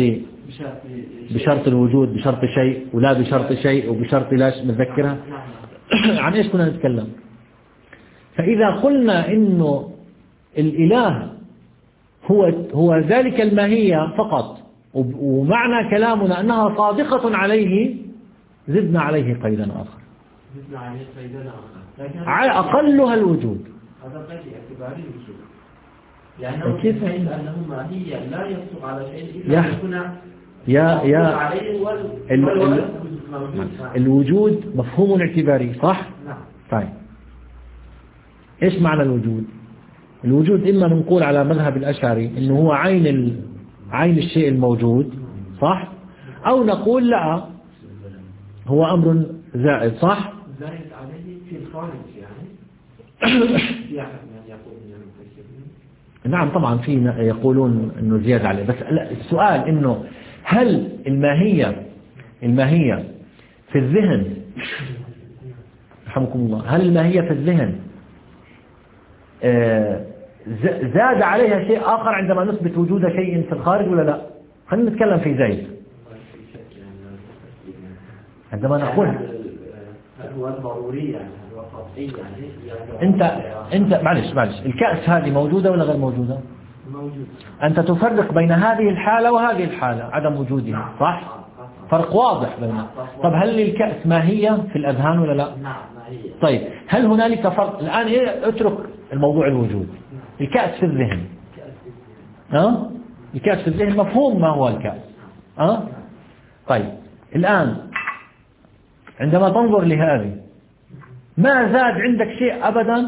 بشرط الوجود بشرط شيء ولا بشرط شيء وبشرط لا متذكرها عن إيش كنا نتكلم؟ فإذا قلنا إنه الإله هو هو ذلك الماهية فقط ومعنى كلامنا أنها صادقة عليه زدنا عليه قيدا آخر، زدنا عليه قيدا آخر على أقلها الوجود. هذا قيد اعتباري الوجود لأنه كيف أنه ماهية لا يصدق على شيء إلا يكون يا يا ال ال الوجود مفهوم اعتباري صح؟ نعم. طيب إيش معنى الوجود؟ الوجود إما نقول على مذهب الأشعري إنه هو عين ال... عين الشيء الموجود صح؟ أو نقول لا هو أمر زائد صح؟ زائد عليه في الخارج يعني نعم طبعا في يقولون إنه زيادة عليه، بس السؤال إنه هل الماهية الماهية في الذهن رحمكم الله هل الماهية في الذهن آه زاد عليها شيء آخر عندما نثبت وجود شيء في الخارج ولا لا؟ خلينا نتكلم في زيد عندما نقول هو ضروري يعني هو قطعي يعني انت انت معلش معلش الكأس هذه موجودة ولا غير موجودة؟ موجود. انت تفرق بين هذه الحالة وهذه الحالة عدم وجودها صح؟ فرق واضح بينهم. طب هل للكأس ماهية في الأذهان ولا لا؟ نعم ماهية. طيب هل هنالك فرق الآن إيه اترك الموضوع الوجود الكأس في الذهن ها؟ الكأس في الذهن مفهوم ما هو الكأس ها؟ طيب الآن عندما تنظر لهذه ما زاد عندك شيء أبدا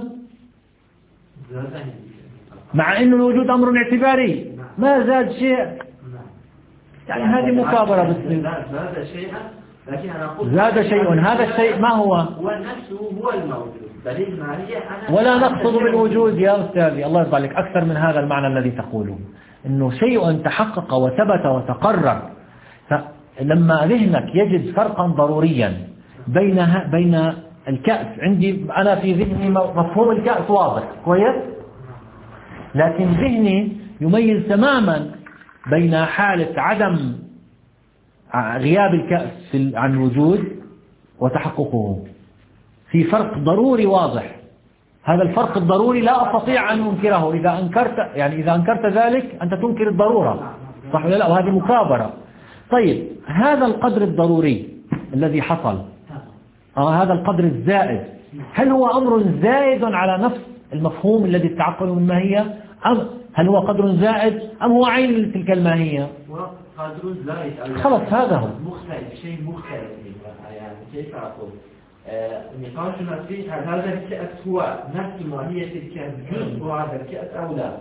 مع أن الوجود أمر اعتباري ما زاد شيء يعني هذه مكابرة بس زاد شيئا لكن أنا أقول زاد شيء هذا الشيء ما هو هو نفسه هو الموجود دليل ماهية أنا ولا نقصد بالوجود يا أستاذي الله يرضى عليك أكثر من هذا المعنى الذي تقوله إنه شيء تحقق وثبت وتقرر فلما ذهنك يجد فرقا ضروريا بين بين الكأس عندي أنا في ذهني مفهوم الكأس واضح كويس لكن ذهني يميز تماما بين حالة عدم غياب الكأس عن وجود وتحققه في فرق ضروري واضح هذا الفرق الضروري لا أستطيع أن أنكره. إذا أنكرت يعني إذا أنكرت ذلك أنت تنكر الضرورة، صح ولا لا؟ وهذه مكابرة. طيب هذا القدر الضروري الذي حصل، آه هذا القدر الزائد، هل هو أمر زائد على نفس المفهوم الذي اتعقل من الماهية، أم هل هو قدر زائد أم هو عين تلك الماهية؟ قدر زائد خلاص هذا هو مختلف، شيء مختلف. يعني كيف أقول نقاشنا فيه هذا الكأس هو نفس ماهية الكأس جزء هذا الكأس أو لا؟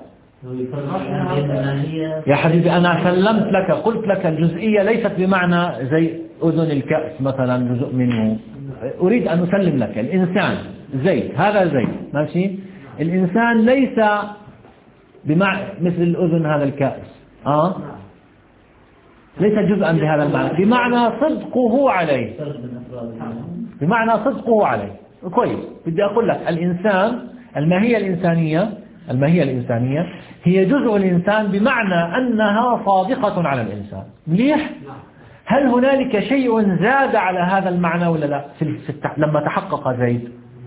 يا حبيبي أنا سلمت لك، قلت لك الجزئية ليست بمعنى زي أذن الكأس مثلا جزء منه. أريد أن أسلم لك الإنسان زيت، هذا زيت ماشي، الإنسان ليس بمعنى مثل الأذن هذا الكأس، آه ليس جزءا بهذا المعنى، بمعنى صدقه عليه، بمعنى صدقه عليه. كويس، بدي أقول لك الإنسان الماهية الإنسانية، الماهية الإنسانية هي جزء الإنسان بمعنى أنها صادقة على الإنسان. مليح؟ هل هنالك شيء زاد على هذا المعنى ولا لا في التح... لما تحقق زيد؟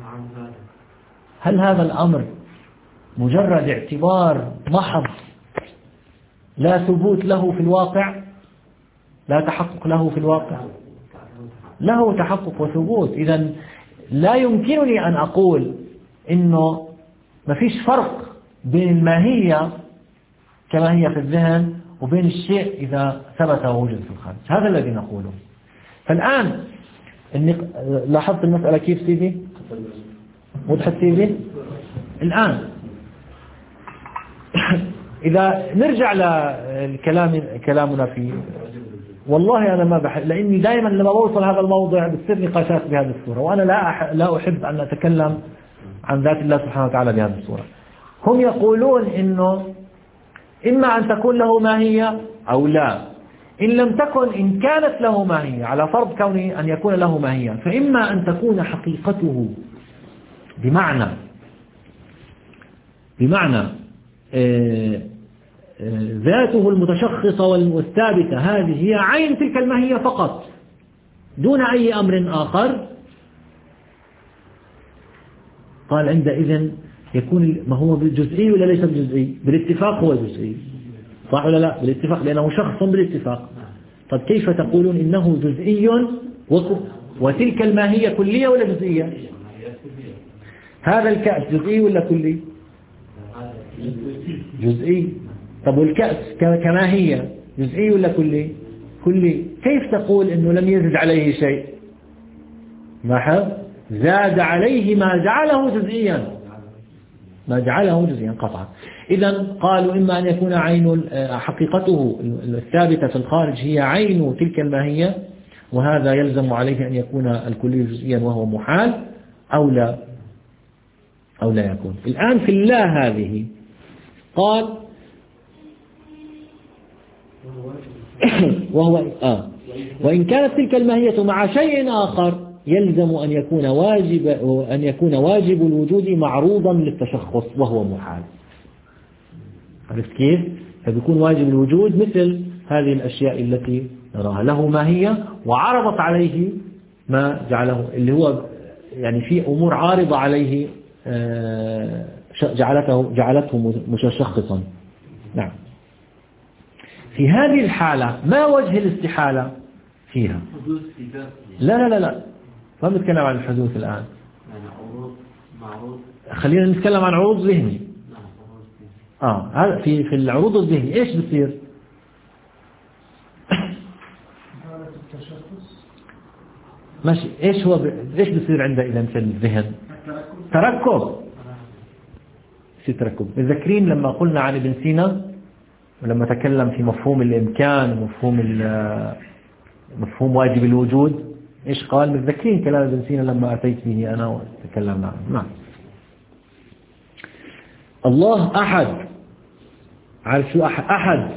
هل هذا الأمر مجرد اعتبار محض لا ثبوت له في الواقع، لا تحقق له في الواقع؟ له تحقق وثبوت. إذن لا يمكنني أن أقول إنه ما فيش فرق بين الماهية كما هي في الذهن وبين الشيء إذا ثبت ووجد في الخارج. هذا الذي نقوله. فالآن لاحظت المسألة كيف سيدي؟ وضحت سيدي؟ الآن إذا نرجع لكلام كلامنا في، والله أنا ما بحب، لأني دائما لما بوصل هذا الموضع بتصير نقاشات بهذه الصورة، وأنا لا أح... لا أحب أن أتكلم عن ذات الله سبحانه وتعالى بهذه الصورة. هم يقولون إنه إما أن تكون له ماهية أو لا. إن لم تكن، إن كانت له ماهية على فرض كونه أن يكون له ماهية، فإما أن تكون حقيقته بمعنى بمعنى آه آه ذاته المتشخصة والثابتة، هذه هي عين تلك الماهية فقط دون أي أمر آخر. قال عندئذ يكون ما هو بالجزئي ولا ليس بالجزئي؟ بالاتفاق هو جزئي، صح ولا لا؟ بالاتفاق، لأنه شخص بالاتفاق. طب كيف تقولون إنه جزئي وتلك الماهية كلية ولا جزئية؟ هذا الكأس جزئي ولا كلي؟ جزئي. طب والكأس كماهية جزئي ولا كلي؟ كلي. كيف تقول إنه لم يزد عليه شيء؟ ما زاد عليه ما جعله جزئيا، ما جعله جزئيا قطعا. إذن قالوا إما أن يكون عين حقيقته الثابتة في الخارج هي عين تلك الماهية، وهذا يلزم عليه أن يكون الكلي جزئيا وهو محال، أو لا أو لا يكون. الآن في الله هذه قال وهو آه وإن كانت تلك الماهية مع شيء آخر يلزم أن يكون واجب أن يكون واجب الوجود معروضا للتشخص وهو محال. عرفت كيف؟ فبيكون واجب الوجود مثل هذه الأشياء التي نراها، له ماهية وعرضت عليه ما جعله، اللي هو يعني في أمور عارضة عليه جعلته جعلته متشخصا. نعم. في هذه الحالة ما وجه الاستحالة فيها؟ لا لا لا لا ما بنتكلم عن الحدوث الآن، خلينا نتكلم عن عروض ذهني. آه هذا في في العروض الذهني إيش بصير؟ ماشي، إيش هو ب... إيش بصير عندئذ في الذهن؟ تركب. في تركب. متذكرين لما قلنا عن ابن سينا ولما تكلم في مفهوم الإمكان ومفهوم مفهوم واجب الوجود، إيش قال؟ متذكرين كلام ابن سينا لما أتيت به أنا وتكلمنا عنه. نعم. الله أحد، عارف شو أحد؟ أحد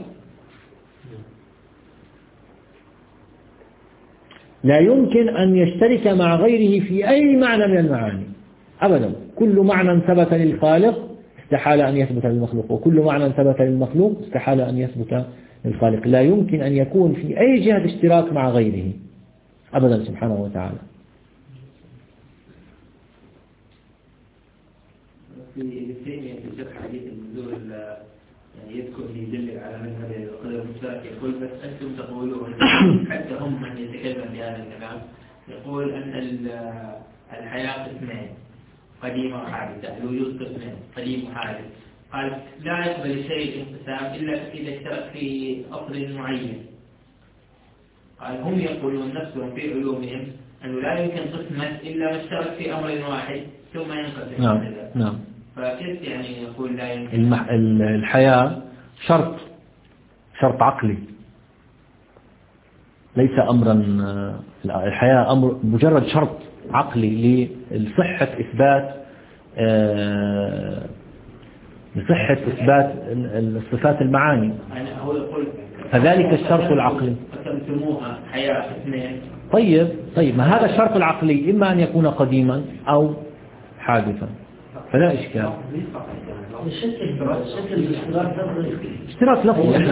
لا يمكن أن يشترك مع غيره في أي معنى من المعاني أبدا. كل معنى ثبت للخالق استحال أن يثبت للمخلوق، وكل معنى ثبت للمخلوق استحال أن يثبت للخالق. لا يمكن أن يكون في أي جهة اشتراك مع غيره أبدا سبحانه وتعالى. في التيمية في شرح حديث النزول يعني يذكر يدل على مذهب القدر المشترك، يقول بس أنتم تقولون حتى هم من يتكلم بهذا الكلام يقول أن الحياة قسمين، قديمة وحادثة، الوجود قسمين، قديم وحادث. قال لا يقبل الشيء الانقسام إلا إذا اشترك في أصل معين. قال هم يقولون نفسهم في علومهم أنه لا يمكن قسمة إلا ما اشترك في أمر واحد ثم ينقسم. نعم نعم. فكيف يعني يقول لا يمكن؟ المح... الحياة شرط شرط عقلي، ليس أمرا. الحياة أمر مجرد شرط عقلي لصحة إثبات لصحة إثبات الصفات المعاني، فذلك الشرط العقلي. قسمتموها حياة اثنين. طيب طيب ما هذا الشرط العقلي إما أن يكون قديما أو حادثا، فلا إشكال. الشكل الشكل الاشتراك اشتراك لفظي احنا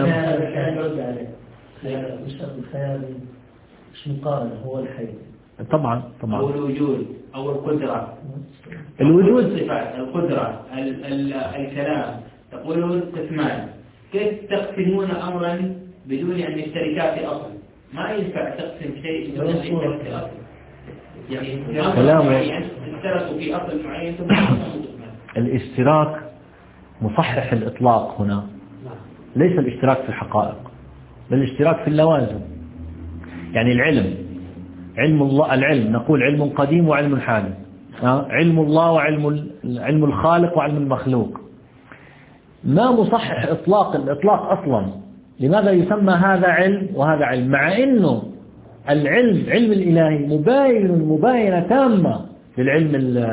الخيال مش مقارنة، هو الحي طبعا طبعا. أو الوجود أو القدرة، الوجود صفات القدرة ال ال الكلام تقولون قسمان، كيف تقسمون أمرا بدون أن يشتركا في أصل؟ ما ينفع تقسم شيء بدون أن يشترك في أصل. يعني كلام معين اشتركوا في أصل معين ثم الاشتراك مصحح الإطلاق هنا، ليس الاشتراك في الحقائق بل الاشتراك في اللوازم. يعني العلم علم الله، العلم نقول علم قديم وعلم حادث، علم الله وعلم علم الخالق وعلم المخلوق. ما مصحح إطلاق الإطلاق أصلا. لماذا يسمى هذا علم وهذا علم مع أنه العلم علم الإلهي مباين مباينة تامة للعلم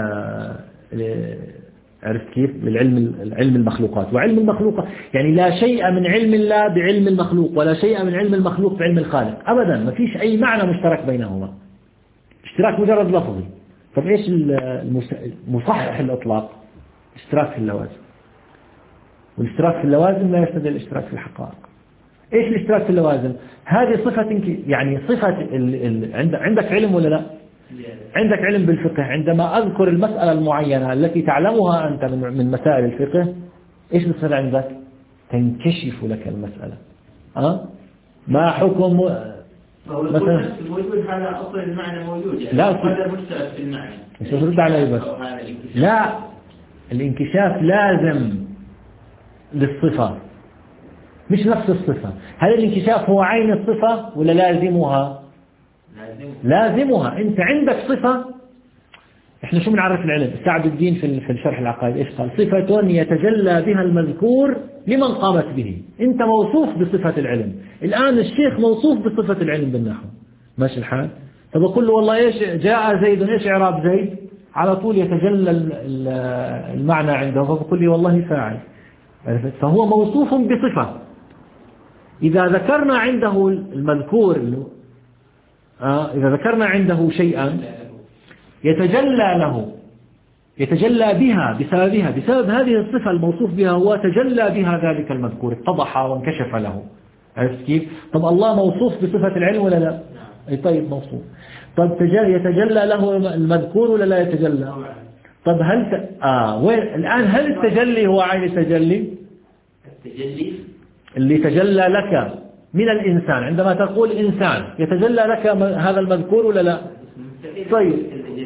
عرفت كيف؟ للعلم علم المخلوقات وعلم المخلوقات. يعني لا شيء من علم الله بعلم المخلوق ولا شيء من علم المخلوق بعلم الخالق أبدا، ما فيش أي معنى مشترك بينهما، اشتراك مجرد لفظي. طب إيش مصحح الإطلاق؟ اشتراك في اللوازم، والاشتراك في اللوازم لا يستدل الاشتراك في الحقائق. إيش الاشتراك في اللوازم؟ هذه صفة، يعني صفة ال ال عندك علم ولا لا؟ عندك علم بالفقه، عندما أذكر المسألة المعينة التي تعلمها أنت من مسائل الفقه، إيش بتصير عندك؟ تنكشف لك المسألة. أه؟ ما حكم مثلا موجود هذا أصل المعنى موجود، يعني لا هذا مشترك في المعنى. مش ترد علي بس. لا، الانكشاف لازم للصفة مش نفس الصفة. هل الانكشاف هو عين الصفة ولا لازمها؟ لازمها. انت عندك صفة، احنا شو بنعرف العلم؟ سعد الدين في الشرح العقائد ايش قال؟ صفة يتجلى بها المذكور لمن قامت به. انت موصوف بصفة العلم. الآن الشيخ موصوف بصفة العلم بالنحو، ماشي الحال؟ طب أقول له والله ايش جاء زيد، ايش إعراب زيد؟ على طول يتجلى المعنى عنده، فبقول لي والله فاعل. فهو موصوف بصفة. إذا ذكرنا عنده المذكور، آه إذا ذكرنا عنده شيئا يتجلى له، يتجلى بها بسببها، بسبب هذه الصفة الموصوف بها هو تجلى بها ذلك المذكور، اتضح وانكشف له. عرفت كيف؟ طب الله موصوف بصفة العلم ولا لا؟ أي طيب موصوف. طب يتجلى له المذكور ولا لا يتجلى؟ طب هل ت... آه وين الآن هل التجلي هو عين التجلي؟ التجلي اللي تجلى لك من الإنسان، عندما تقول إنسان يتجلى لك هذا المذكور ولا لا؟ طيب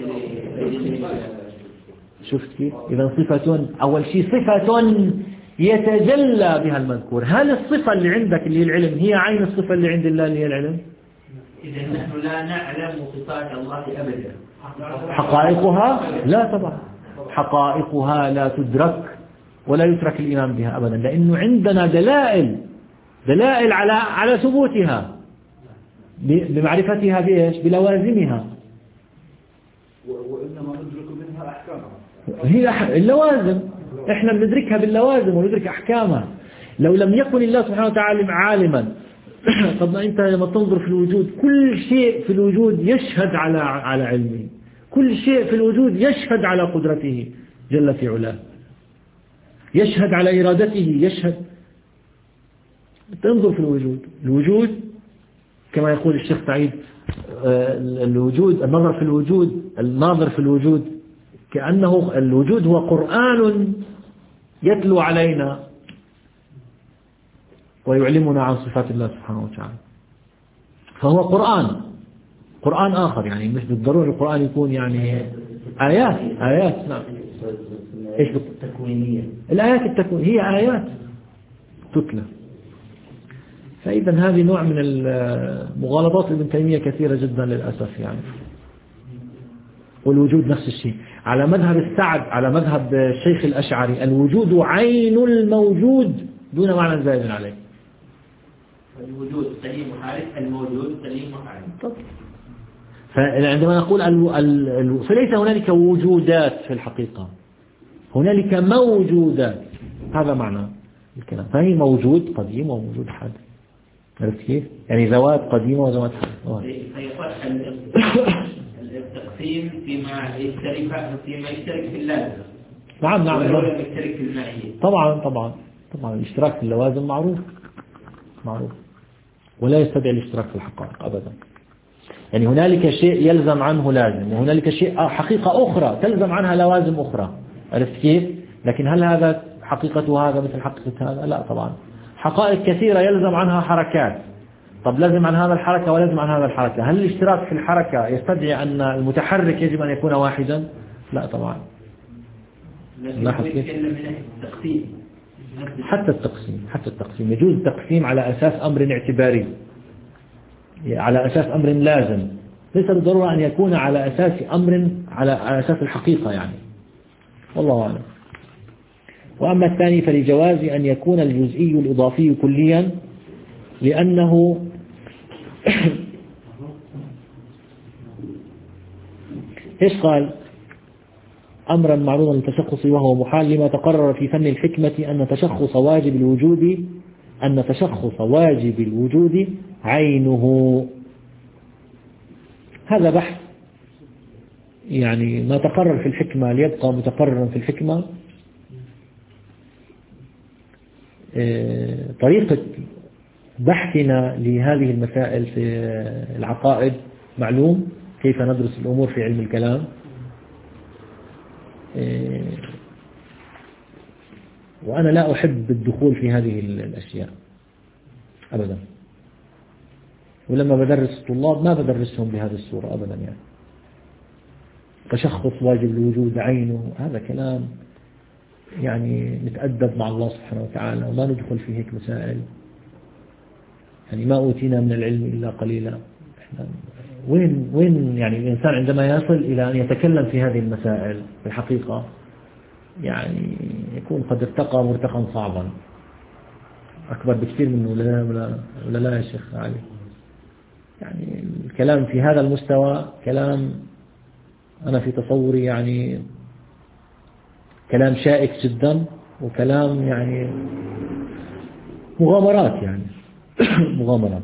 شفت كيف؟ إذا صفة، أول شيء صفة يتجلى بها المذكور. هل الصفة اللي عندك اللي هي العلم هي عين الصفة اللي عند الله اللي هي العلم؟ إذا نحن لا نعلم صفات الله أبدا. حقائقها لا طبعا، حقائقها لا تدرك ولا يترك الإيمان بها أبدا، لأنه عندنا دلائل دلائل على على ثبوتها بمعرفتها بإيش؟ بلوازمها. وإنما ندرك منها أحكامها. هي اللوازم، إحنا بندركها باللوازم وندرك أحكامها. لو لم يكن الله سبحانه وتعالى عالما، طب أنت لما تنظر في الوجود كل شيء في الوجود يشهد على على علمه، كل شيء في الوجود يشهد على قدرته جل في علاه، يشهد على إرادته، يشهد. تنظر في الوجود، الوجود كما يقول الشيخ سعيد، الوجود النظر في الوجود، الناظر في الوجود كأنه الوجود هو قرآن يتلو علينا ويعلمنا عن صفات الله سبحانه وتعالى. فهو قرآن قرآن آخر، يعني مش بالضرورة القرآن يكون يعني آيات آيات نعم. إيش التكوينية؟ الآيات التكوين هي آيات تتلى. فإذا هذه نوع من المغالطات ابن تيمية كثيرة جدا للأسف يعني. والوجود نفس الشيء على مذهب السعد، على مذهب الشيخ الأشعري الوجود عين الموجود دون معنى زائد عليه. الوجود سليم وحادث، الموجود سليم وحادث. فعندما نقول ال... ال... فليس هنالك وجودات في الحقيقة، هنالك موجودات، هذا معنى الكلام. فهي موجود قديم وموجود حادث. عرفت كيف؟ يعني ذوات قديمة وذوات حادثة. التقسيم فيما يشترك فيما يشترك في اللازم. نعم نعم يشترك في المعية. طبعا طبعا طبعا الاشتراك في اللوازم معروف معروف ولا يستدعي الاشتراك في الحقائق أبدا. يعني هنالك شيء يلزم عنه لازم، وهنالك شيء حقيقة أخرى تلزم عنها لوازم أخرى. عرفت كيف؟ لكن هل هذا حقيقة هذا مثل حقيقة هذا؟ لا طبعا. حقائق كثيرة يلزم عنها حركات. طب لازم عن هذا الحركة ولازم عن هذا الحركة، هل الاشتراك في الحركة يستدعي أن المتحرك يجب أن يكون واحدا؟ لا طبعا. لاحظ كيف؟ حتى التقسيم حتى التقسيم يجوز التقسيم على أساس أمر اعتباري، على أساس أمر لازم، ليس بالضرورة أن يكون على أساس أمر على أساس الحقيقة يعني. والله أعلم. وأما الثاني فلجواز أن يكون الجزئي الإضافي كليا لأنه إيش قال؟ أمرا معروضا للتشخص وهو محال لما تقرر في فن الحكمة أن تشخص واجب الوجود أن تشخص واجب الوجود عينه. هذا بحث يعني ما تقرر في الحكمة ليبقى متقررا في الحكمة. طريقة بحثنا لهذه المسائل في العقائد معلوم، كيف ندرس الأمور في علم الكلام. وأنا لا أحب الدخول في هذه الأشياء أبدا، ولما بدرس الطلاب ما بدرسهم بهذه الصورة أبدا. يعني تشخص واجب الوجود عينه هذا كلام يعني نتأدب مع الله سبحانه وتعالى وما ندخل في هيك مسائل. يعني ما أوتينا من العلم إلا قليلا. إحنا وين وين يعني الإنسان عندما يصل إلى أن يتكلم في هذه المسائل في الحقيقة يعني يكون قد ارتقى مرتقا صعبا أكبر بكثير منه. ولا ولا ولا لا يا شيخ علي؟ يعني الكلام في هذا المستوى كلام أنا في تصوري يعني كلام شائك جدا، وكلام يعني مغامرات يعني مغامرات.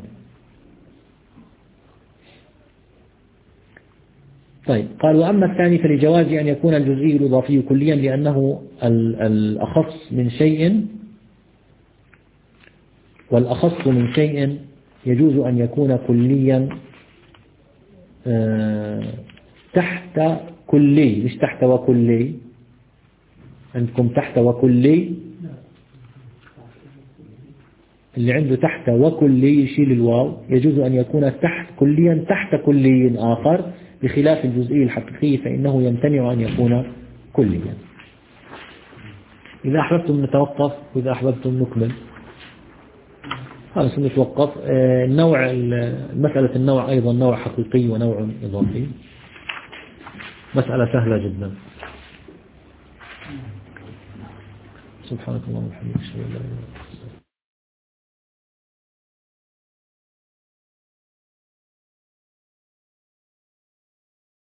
طيب قال وأما الثاني فلجواز أن يكون الجزئي الإضافي كليا لأنه الأخص من شيء، والأخص من شيء يجوز أن يكون كليا تحت كلي، مش تحت وكلي. عندكم تحت وكلي، اللي عنده تحت وكلي يشيل الواو. يجوز أن يكون تحت كليا تحت كلي آخر بخلاف الجزئي الحقيقي فإنه يمتنع أن يكون كليا. إذا أحببتم نتوقف وإذا أحببتم نكمل. هذا سنتوقف. النوع مسألة النوع أيضا نوع حقيقي ونوع إضافي، مسألة سهلة جدا. سبحانك اللهم وبحمدك أشهد أن لا إله إلا أنت.